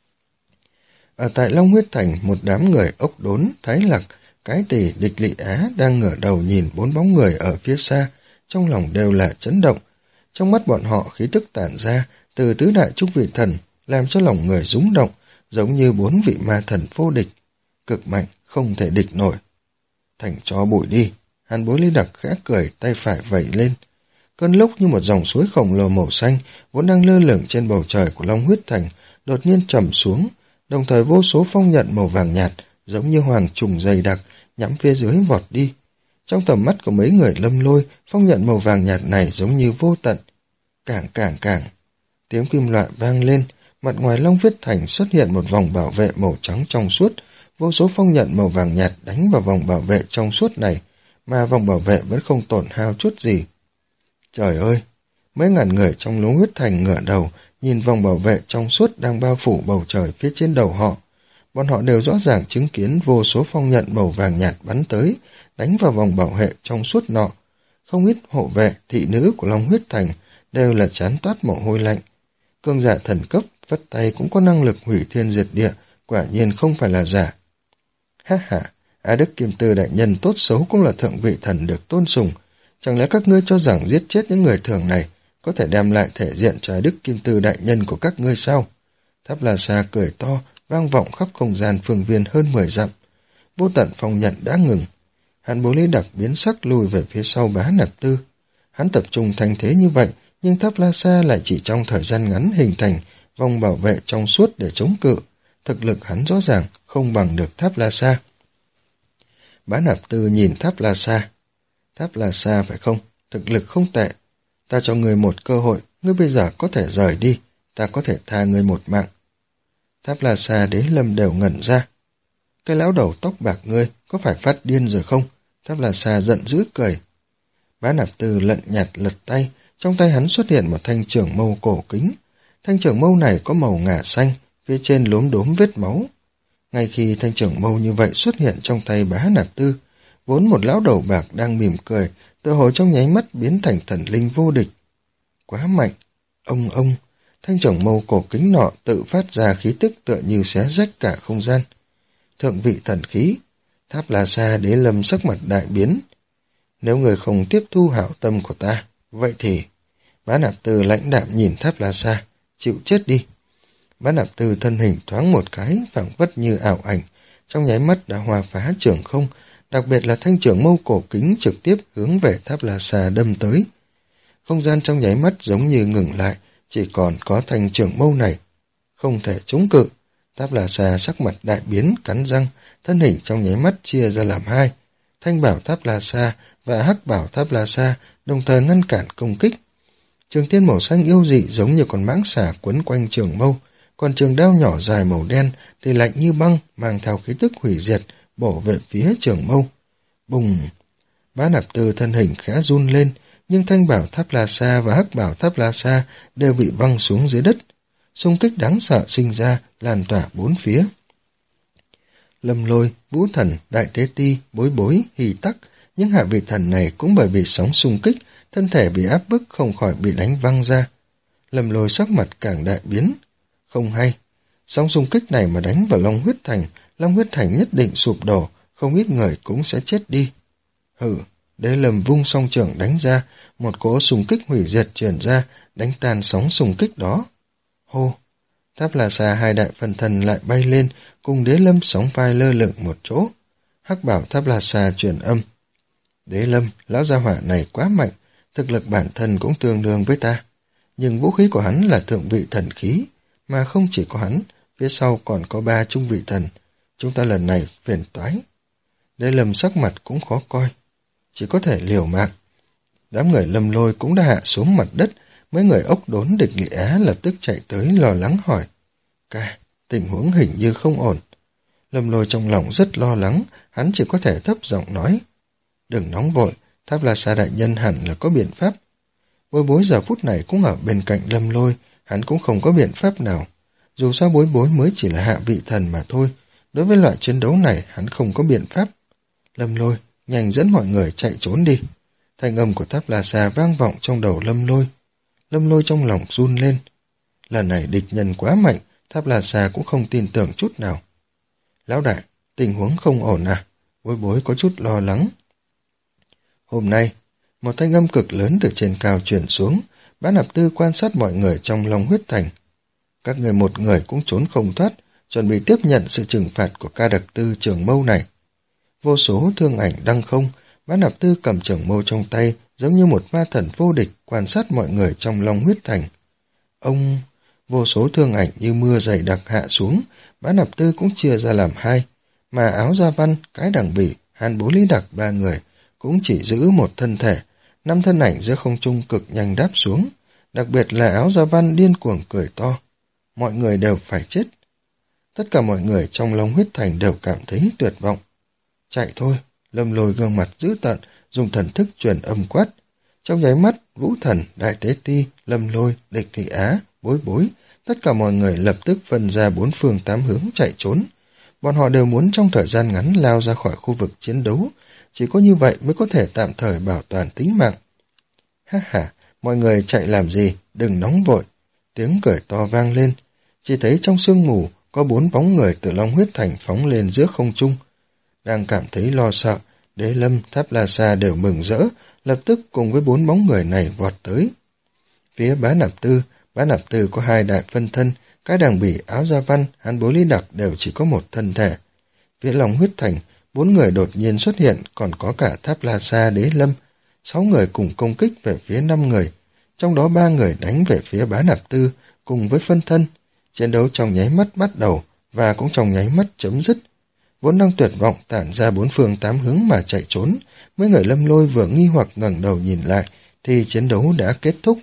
Ở tại Long Huyết Thành, một đám người ốc đốn, Thái Lặc, Cái Tỳ, Địch Lị Á đang ngửa đầu nhìn bốn bóng người ở phía xa, trong lòng đều là chấn động. Trong mắt bọn họ khí tức tản ra từ tứ đại trung vị thần, làm cho lòng người rúng động, giống như bốn vị ma thần vô địch, cực mạnh, không thể địch nổi. Thành cho bụi đi, Hán Bối Lý Đặc khẽ cười, tay phải vẩy lên. Cơn lốc như một dòng suối khổng lồ màu xanh, vốn đang lơ lửng trên bầu trời của Long Huyết Thành, đột nhiên trầm xuống, đồng thời vô số phong nhận màu vàng nhạt, giống như hoàng trùng dày đặc, nhắm phía dưới vọt đi. Trong tầm mắt của mấy người Lâm Lôi, phong nhận màu vàng nhạt này giống như vô tận. Cảng cảng cảng, tiếng kim loại vang lên, mặt ngoài Long Huyết Thành xuất hiện một vòng bảo vệ màu trắng trong suốt, vô số phong nhận màu vàng nhạt đánh vào vòng bảo vệ trong suốt này, mà vòng bảo vệ vẫn không tổn hao chút gì. Trời ơi! Mấy ngàn người trong Long Huyết Thành ngửa đầu, nhìn vòng bảo vệ trong suốt đang bao phủ bầu trời phía trên đầu họ. Bọn họ đều rõ ràng chứng kiến vô số phong nhận màu vàng nhạt bắn tới, đánh vào vòng bảo vệ trong suốt nọ. Không ít hộ vệ, thị nữ của Long Huyết Thành đều là chán toát mồ hôi lạnh. Cường giả thần cấp, vất tay cũng có năng lực hủy thiên diệt địa, quả nhiên không phải là giả. Ha ha, Á Đức Kim Tư đại nhân tốt xấu cũng là thượng vị thần được tôn sùng. Chẳng lẽ các ngươi cho rằng giết chết những người thường này có thể đem lại thể diện cho Á Đức Kim Tư đại nhân của các ngươi sao? Tháp La Sa cười to, vang vọng khắp không gian phương viên hơn mười dặm. Vô tận phong nhận đã ngừng. Hán Bối Lý Đặc biến sắc lùi về phía sau Bá Nạp Tư. Hắn tập trung thành thế như vậy, nhưng Tháp La Sa lại chỉ trong thời gian ngắn hình thành vòng bảo vệ trong suốt để chống cự. Thực lực hắn rõ ràng không bằng được Tháp La Sa. Bá Nạp Tư nhìn Tháp La Sa. Tháp La Sa phải không? Thực lực không tệ. Ta cho ngươi một cơ hội, ngươi bây giờ có thể rời đi, ta có thể tha ngươi một mạng. Tháp La Sa, Đế Lâm đều ngẩn ra. Cái lão đầu tóc bạc ngươi có phải phát điên rồi không? Tháp La Sa giận dữ cười. Bá Nạp Tư lận nhạt lật tay, trong tay hắn xuất hiện một thanh trường mâu cổ kính. Thanh trường mâu này có màu ngà xanh, phía trên lốm đốm vết máu. Ngay khi thanh trường mâu như vậy xuất hiện trong tay Bá Nạp Tư, vốn một lão đầu bạc đang mỉm cười, tựa hồ trong nháy mắt biến thành thần linh vô địch. Quá mạnh! Ông ông! Thanh trường mâu cổ kính nọ tự phát ra khí tức tựa như xé rách cả không gian. Thượng vị thần khí! Tháp La Sa, Đế Lâm sắc mặt đại biến. Nếu người không tiếp thu hảo tâm của ta, vậy thì... Bá Nạp Tư lãnh đạm nhìn Tháp La Sa, chịu chết đi. Bá Nạp Tư thân hình thoáng một cái, phảng phất như ảo ảnh, trong nháy mắt đã hòa phá trường không, đặc biệt là thanh trường mâu cổ kính trực tiếp hướng về Tháp La Sa đâm tới. Không gian trong nháy mắt giống như ngừng lại, chỉ còn có thanh trường mâu này. Không thể chống cự. Tháp La Sa sắc mặt đại biến, cắn răng, thân hình trong nháy mắt chia ra làm hai. Thanh bảo Tháp La Sa và hắc bảo Tháp La Sa đồng thời ngăn cản công kích. Trường tiên màu xanh yêu dị giống như con mãng xà quấn quanh trường mâu, còn trường đao nhỏ dài màu đen thì lạnh như băng, mang theo khí tức hủy diệt, bổ về phía Trường Mâu. Bùng! Bá Nạp Tư thân hình khẽ run lên, nhưng thanh bảo Tháp La Sa và hắc bảo Tháp La Sa đều bị văng xuống dưới đất. Xung kích đáng sợ sinh ra, lan tỏa bốn phía. Lâm Lôi, Vũ Thần, Đại Tế Ti, Bối Bối, Hỷ Tắc, những hạ vị thần này cũng bởi vì sóng xung kích, thân thể bị áp bức không khỏi bị đánh văng ra. Lâm Lôi sắc mặt càng đại biến. Không hay, sóng xung kích này mà đánh vào Long Huyết Thành, Long Huyết Thành nhất định sụp đổ, không ít người cũng sẽ chết đi. Hừ, Đế Lâm vung song trưởng đánh ra, một cỗ xung kích hủy diệt truyền ra, đánh tan sóng xung kích đó. Hô! Tháp La Sa hai đại phân thân lại bay lên, cùng Đế Lâm sóng vai lơ lửng một chỗ. Hắc bảo Tháp La Sa truyền âm. Đế Lâm, lão gia hỏa này quá mạnh, thực lực bản thân cũng tương đương với ta. Nhưng vũ khí của hắn là thượng vị thần khí, mà không chỉ có hắn, phía sau còn có ba trung vị thần. Chúng ta lần này phiền toái. Đế Lâm sắc mặt cũng khó coi, chỉ có thể liều mạng. Đám người Lâm Lôi cũng đã hạ xuống mặt đất, mấy người ốc đốn địch Nghị Á lập tức chạy tới lo lắng hỏi. Ca, tình huống hình như không ổn. Lâm Lôi trong lòng rất lo lắng, hắn chỉ có thể thấp giọng nói. Đừng nóng vội, Tháp La Sa đại nhân hẳn là có biện pháp. Bối Bối giờ phút này cũng ở bên cạnh Lâm Lôi, hắn cũng không có biện pháp nào. Dù sao Bối Bối mới chỉ là hạ vị thần mà thôi, đối với loại chiến đấu này hắn không có biện pháp. Lâm Lôi, nhanh dẫn mọi người chạy trốn đi. Thanh âm của Tháp La Sa vang vọng trong đầu Lâm Lôi. Lâm Lôi trong lòng run lên. Lần này địch nhân quá mạnh, Tháp La Sa cũng không tin tưởng chút nào. Lão đại, tình huống không ổn à? Bối Bối có chút lo lắng. Hôm nay, một thanh âm cực lớn từ trên cao truyền xuống, Bá Nạp Tư quan sát mọi người trong Long Huyết Thành. Các người một người cũng trốn không thoát, chuẩn bị tiếp nhận sự trừng phạt của ca đặc tư Trường Mâu này. Vô số thương ảnh đăng không, Bá Nạp Tư cầm Trường Mâu trong tay, giống như một ma thần vô địch quan sát mọi người trong Long Huyết Thành. Ông... Vô số thương ảnh như mưa dày đặc hạ xuống, Bá Nạp Tư cũng chia ra làm hai, mà Áo Gia Văn, Cái Đằng Bỉ, Hàn Bố Lý Đặc ba người cũng chỉ giữ một thân thể, năm thân ảnh giữa không trung cực nhanh đáp xuống, đặc biệt là Áo Gia Văn điên cuồng cười to. Mọi người đều phải chết. Tất cả mọi người trong Long Huyết Thành đều cảm thấy tuyệt vọng. Chạy thôi, Lâm Lôi gương mặt dữ tợn, dùng thần thức truyền âm quát. Trong nháy mắt, Vũ Thần, Đại Tế Ti, Lâm Lôi, Địch Thị Á, Bối Bối, tất cả mọi người lập tức phân ra bốn phương tám hướng chạy trốn. Bọn họ đều muốn trong thời gian ngắn lao ra khỏi khu vực chiến đấu, chỉ có như vậy mới có thể tạm thời bảo toàn tính mạng. Ha ha, mọi người chạy làm gì, đừng nóng vội. Tiếng cười to vang lên, chỉ thấy trong sương mù có bốn bóng người từ Long Huyết Thành phóng lên giữa không trung. Đang cảm thấy lo sợ, Đế Lâm, Tháp La Sa đều mừng rỡ, lập tức cùng với bốn bóng người này vọt tới. Phía Bá Nạp Tư, Bá Nạp Tư có hai đại phân thân, Cái Đằng Bỉ, Áo Gia Văn, Hàn Bố Lý Đặc đều chỉ có một thân thể. Phía Long Huyết Thành, bốn người đột nhiên xuất hiện, còn có cả Tháp La Sa, Đế Lâm, sáu người cùng công kích về phía năm người, trong đó ba người đánh về phía Bá Nạp Tư cùng với phân thân. Chiến đấu trong nháy mắt bắt đầu và cũng trong nháy mắt chấm dứt. Vốn đang tuyệt vọng tản ra bốn phương tám hướng mà chạy trốn, mấy người Lâm Lôi vừa nghi hoặc ngẩng đầu nhìn lại thì chiến đấu đã kết thúc.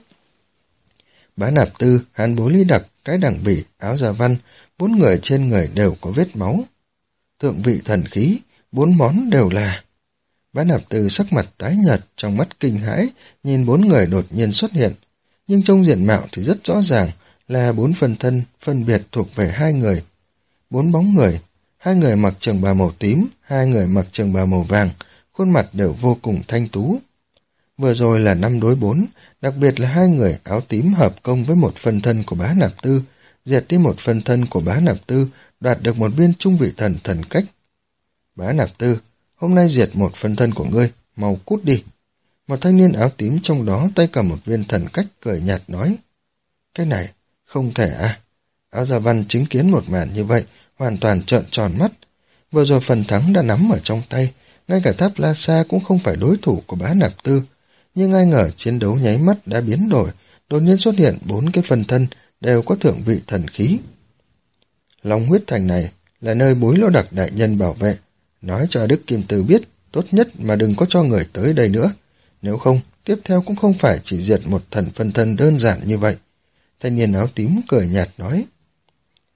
Bá Nạp Tư, Hàn Bố Lý Đặc, Cái Đằng Bỉ, Áo Gia Văn, bốn người trên người đều có vết máu. Thượng vị thần khí, bốn món đều là... Bá Nạp Tư sắc mặt tái nhợt, trong mắt kinh hãi, nhìn bốn người đột nhiên xuất hiện. Nhưng trong diện mạo thì rất rõ ràng là bốn phần thân phân biệt thuộc về hai người. Bốn bóng người, hai người mặc trường bào màu tím, hai người mặc trường bào màu vàng, khuôn mặt đều vô cùng thanh tú. Vừa rồi là năm đối bốn, đặc biệt là hai người áo tím hợp công với một phân thân của Bá Nạp Tư, diệt đi một phân thân của Bá Nạp Tư, đoạt được một viên trung vị thần thần cách. Bá Nạp Tư, hôm nay diệt một phân thân của ngươi, mau cút đi. Một thanh niên áo tím trong đó tay cầm một viên thần cách cười nhạt nói. Cái này, không thể à. Áo Gia Văn chứng kiến một màn như vậy, hoàn toàn trợn tròn mắt. Vừa rồi phần thắng đã nắm ở trong tay, ngay cả Tháp La Sa cũng không phải đối thủ của Bá Nạp Tư. Nhưng ai ngờ chiến đấu nháy mắt đã biến đổi, đột nhiên xuất hiện bốn cái phân thân đều có thượng vị thần khí. Long Huyết Thành này là nơi Bối Lỗ Đặc đại nhân bảo vệ, nói cho Đức Kim Từ biết, tốt nhất mà đừng có cho người tới đây nữa. Nếu không, tiếp theo cũng không phải chỉ diệt một thần phân thân đơn giản như vậy. Thanh niên áo tím cười nhạt nói.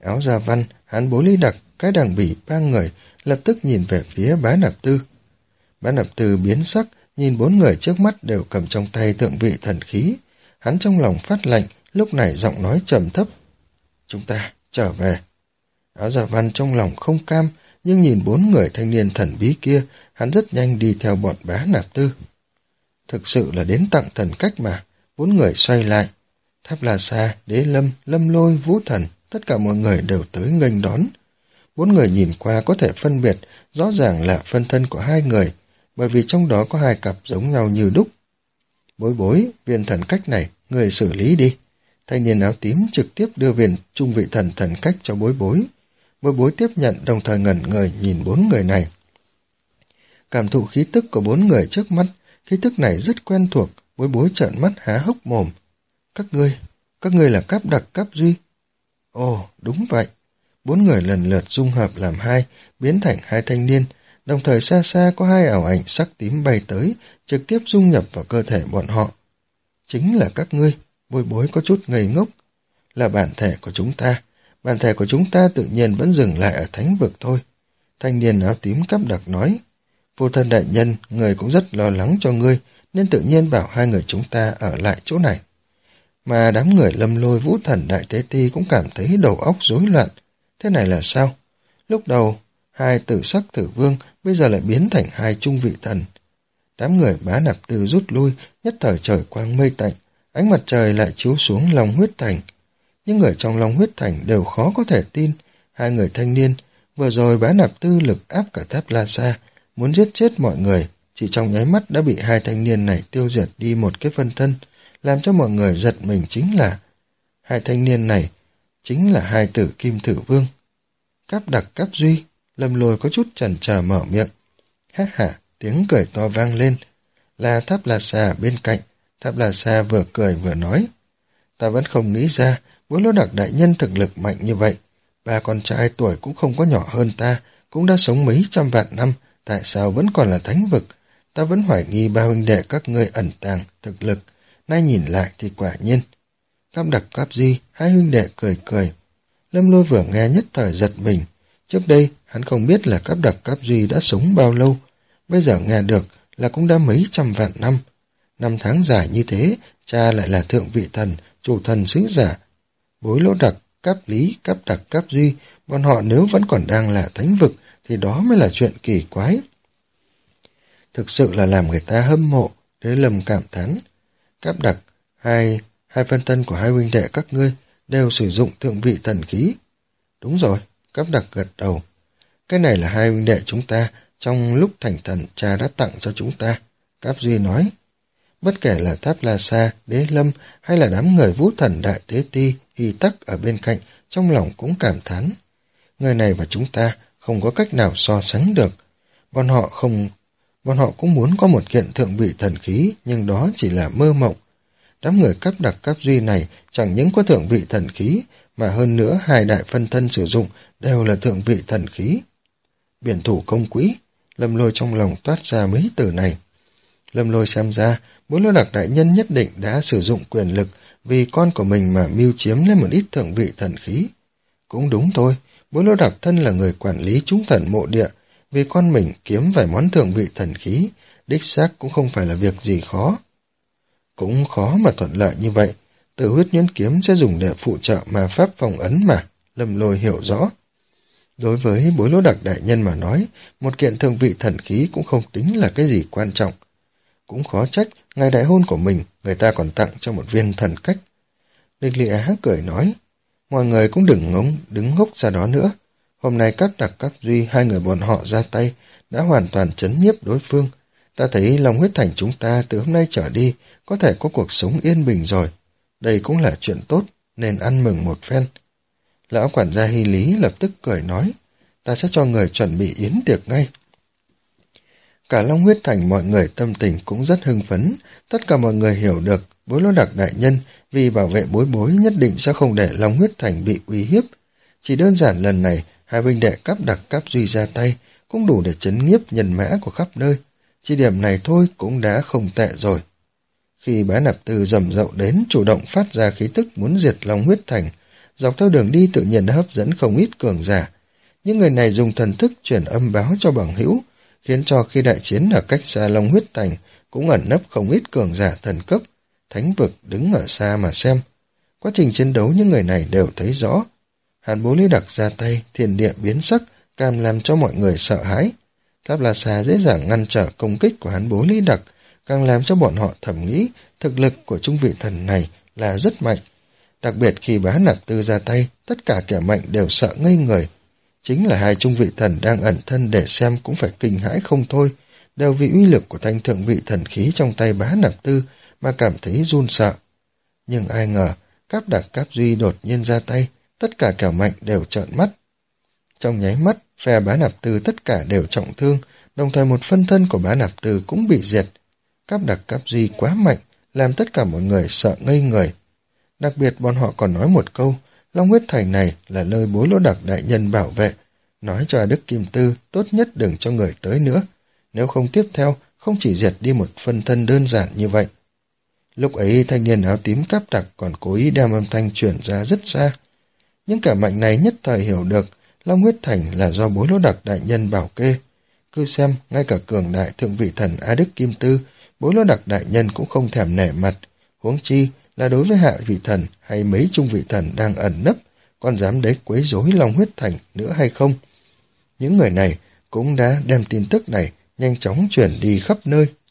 Áo Da Văn, Hán Bối Lý Đặc, cái Đằng Bỉ ba người lập tức nhìn về phía Bá Nạp Tư. Bá Nạp Tư biến sắc, nhìn bốn người trước mắt đều cầm trong tay thượng vị thần khí. Hắn trong lòng phát lạnh, lúc này giọng nói trầm thấp. Chúng ta trở về. Áo Da Văn trong lòng không cam, nhưng nhìn bốn người thanh niên thần bí kia, hắn rất nhanh đi theo bọn Bá Nạp Tư. Thực sự là đến tặng thần cách mà. Bốn người xoay lại. Tháp La Sa, Đế Lâm, Lâm Lôi, Vũ Thần, tất cả mọi người đều tới nghênh đón. Bốn người nhìn qua có thể phân biệt, rõ ràng là phân thân của hai người, bởi vì trong đó có hai cặp giống nhau như đúc. Bối Bối, viên thần cách này, người xử lý đi. Thanh niên áo tím trực tiếp đưa viên trung vị thần thần cách cho Bối Bối. Bối Bối tiếp nhận, đồng thời ngẩn người nhìn bốn người này. Cảm thụ khí tức của bốn người trước mắt, khí tức này rất quen thuộc. Bối Bối trợn mắt há hốc mồm. Các ngươi, các ngươi là Cáp Đặc, Cáp Duy. Ồ, đúng vậy. Bốn người lần lượt dung hợp làm hai, biến thành hai thanh niên, đồng thời xa xa có hai ảo ảnh sắc tím bay tới, trực tiếp dung nhập vào cơ thể bọn họ. Chính là các ngươi. Bối Bối có chút ngây ngốc. Là bản thể của chúng ta. Bản thể của chúng ta tự nhiên vẫn dừng lại ở thánh vực thôi. Thanh niên áo tím Cáp Đặc nói. Vô thân đại nhân, người cũng rất lo lắng cho ngươi, nên tự nhiên bảo hai người chúng ta ở lại chỗ này. Mà đám người Lâm Lôi, Vũ Thần, Đại Tế Ti cũng cảm thấy đầu óc rối loạn. Thế này là sao? Lúc đầu, hai tử sắc thử vương bây giờ lại biến thành hai trung vị thần. Đám người Bá Nạp Tư rút lui, nhất thời trời quang mây tạnh, ánh mặt trời lại chiếu xuống Long Huyết Thành. Những người trong Long Huyết Thành đều khó có thể tin, hai người thanh niên, vừa rồi Bá Nạp Tư lực áp cả Tháp La Sa, muốn giết chết mọi người, chỉ trong nháy mắt đã bị hai thanh niên này tiêu diệt đi một cái phân thân, làm cho mọi người giật mình. Chính là hai thanh niên này chính là hai tử Kim Thử Vương. Cáp Đặc, Cáp Duy. Lâm Lôi có chút chần chờ mở miệng. Ha ha, tiếng cười to vang lên. Là Tháp La Sa bên cạnh. Tháp La Sa vừa cười vừa nói. Ta vẫn không nghĩ ra Bối Lô Đặc đại nhân thực lực mạnh như vậy. Ba con trai tuổi cũng không có nhỏ hơn ta, cũng đã sống mấy trăm vạn năm, tại sao vẫn còn là thánh vực? Ta vẫn hoài nghi ba huynh đệ các ngươi ẩn tàng thực lực, nay nhìn lại thì quả nhiên. Cáp Đặc, Cáp Duy, hai huynh đệ cười cười. Lâm Lôi vừa nghe nhất thời giật mình. Trước đây, hắn không biết là Cáp Đặc, Cáp Duy đã sống bao lâu. Bây giờ nghe được là cũng đã mấy trăm vạn năm. Năm tháng dài như thế, cha lại là thượng vị thần, chủ thần sứ giả. Bối Lỗ Đặc, Cáp Lý, Cáp Đặc, Cáp Duy, bọn họ nếu vẫn còn đang là thánh vực, thì đó mới là chuyện kỳ quái. Thực sự là làm người ta hâm mộ. Đế Lâm cảm thán. Cáp Đặc, hai, hai phân thân của hai huynh đệ các ngươi đều sử dụng thượng vị thần khí. Đúng rồi, Cáp Đặc gật đầu. Cái này là hai huynh đệ chúng ta, trong lúc thành thần cha đã tặng cho chúng ta. Cáp Duy nói. Bất kể là Tháp La Sa, Đế Lâm hay là đám người Vũ Thần, Đại Tế Ti, Hy Tắc ở bên cạnh, trong lòng cũng cảm thán. Người này và chúng ta không có cách nào so sánh được. Bọn họ không... Bọn họ cũng muốn có một kiện thượng vị thần khí, nhưng đó chỉ là mơ mộng. Đám người Cáp Đặc, Cáp Duy này chẳng những có thượng vị thần khí, mà hơn nữa hai đại phân thân sử dụng đều là thượng vị thần khí. Biển thủ công quỹ. Lâm Lôi trong lòng toát ra mấy từ này. Lâm Lôi xem ra, Bối Lô Đặc đại nhân nhất định đã sử dụng quyền lực vì con của mình mà mưu chiếm lấy một ít thượng vị thần khí. Cũng đúng thôi, Bối Lô Đặc thân là người quản lý chúng thần mộ địa, vì con mình kiếm vài món thượng vị thần khí, đích xác cũng không phải là việc gì khó. Cũng khó mà thuận lợi như vậy, Tử Huyết Nhuyễn Kiếm sẽ dùng để phụ trợ mà pháp phong ấn mà, Lâm Lôi hiểu rõ. Đối với Bối Lô Đặc đại nhân mà nói, một kiện thượng vị thần khí cũng không tính là cái gì quan trọng. Cũng khó trách, ngày đại hôn của mình, người ta còn tặng cho một viên thần cách. Địch Lị Á cười nói, mọi người cũng đừng ngóng, đứng ngốc ra đó nữa. Hôm nay Cáp Đặc, Cáp Duy, hai người bọn họ ra tay, đã hoàn toàn chấn nhiếp đối phương. Ta thấy Long Huyết Thành chúng ta từ hôm nay trở đi, có thể có cuộc sống yên bình rồi. Đây cũng là chuyện tốt, nên ăn mừng một phen. Lão quản gia Hy Lý lập tức cười nói, ta sẽ cho người chuẩn bị yến tiệc ngay. Cả Long Huyết Thành mọi người tâm tình cũng rất hưng phấn, tất cả mọi người hiểu được Bối Lô Đặc đại nhân vì bảo vệ Bối Bối nhất định sẽ không để Long Huyết Thành bị uy hiếp. Chỉ đơn giản lần này, hai huynh đệ Cáp Đặc, Cáp Duy ra tay cũng đủ để chấn nhiếp nhân mã của khắp nơi. Chỉ điểm này thôi cũng đã không tệ rồi. Khi Bá Nạp Tư rầm rộ đến chủ động phát ra khí tức muốn diệt Long Huyết Thành, dọc theo đường đi tự nhiên đã hấp dẫn không ít cường giả. Những người này dùng thần thức truyền âm báo cho bằng hữu, khiến cho khi đại chiến ở cách xa Long Huyết Thành cũng ẩn nấp không ít cường giả thần cấp, thánh vực đứng ở xa mà xem. Quá trình chiến đấu những người này đều thấy rõ. Hàn Bố Lý Đặc ra tay, thiên địa biến sắc, càng làm cho mọi người sợ hãi. Tháp La Xà dễ dàng ngăn trở công kích của Hàn Bố Lý Đặc, càng làm cho bọn họ thầm nghĩ thực lực của trung vị thần này là rất mạnh. Đặc biệt khi Bá Nạp Tư ra tay, tất cả kẻ mạnh đều sợ ngây người. Chính là hai trung vị thần đang ẩn thân để xem cũng phải kinh hãi không thôi, đều vì uy lực của thanh thượng vị thần khí trong tay Bá Nạp Tư mà cảm thấy run sợ. Nhưng ai ngờ, Cáp Đặc Cáp Duy đột nhiên ra tay, tất cả kẻ mạnh đều trợn mắt. Trong nháy mắt, phe Bá Nạp Tư tất cả đều trọng thương, đồng thời một phân thân của Bá Nạp Tư cũng bị diệt. Cáp Đặc Cáp Duy quá mạnh, làm tất cả mọi người sợ ngây người. Đặc biệt bọn họ còn nói một câu, Long Huyết Thành này là nơi Bối Lỗ Đặc đại nhân bảo vệ, nói cho Đức Kim Tư tốt nhất đừng cho người tới nữa, nếu không tiếp theo không chỉ diệt đi một phân thân đơn giản như vậy. Lúc ấy thanh niên áo tím Cáp Đặc còn cố ý đem âm thanh truyền ra rất xa. Những kẻ mạnh này nhất thời hiểu được Long Huyết Thành là do Bối Lỗ Đặc đại nhân bảo kê. Cứ xem, ngay cả cường đại thượng vị thần A Đức Kim Tư, Bối Lỗ Đặc đại nhân cũng không thèm nể mặt, huống chi là đối với hạ vị thần hay mấy trung vị thần đang ẩn nấp, còn dám đấy quấy rối Long Huyết Thành nữa hay không. Những người này cũng đã đem tin tức này nhanh chóng chuyển đi khắp nơi.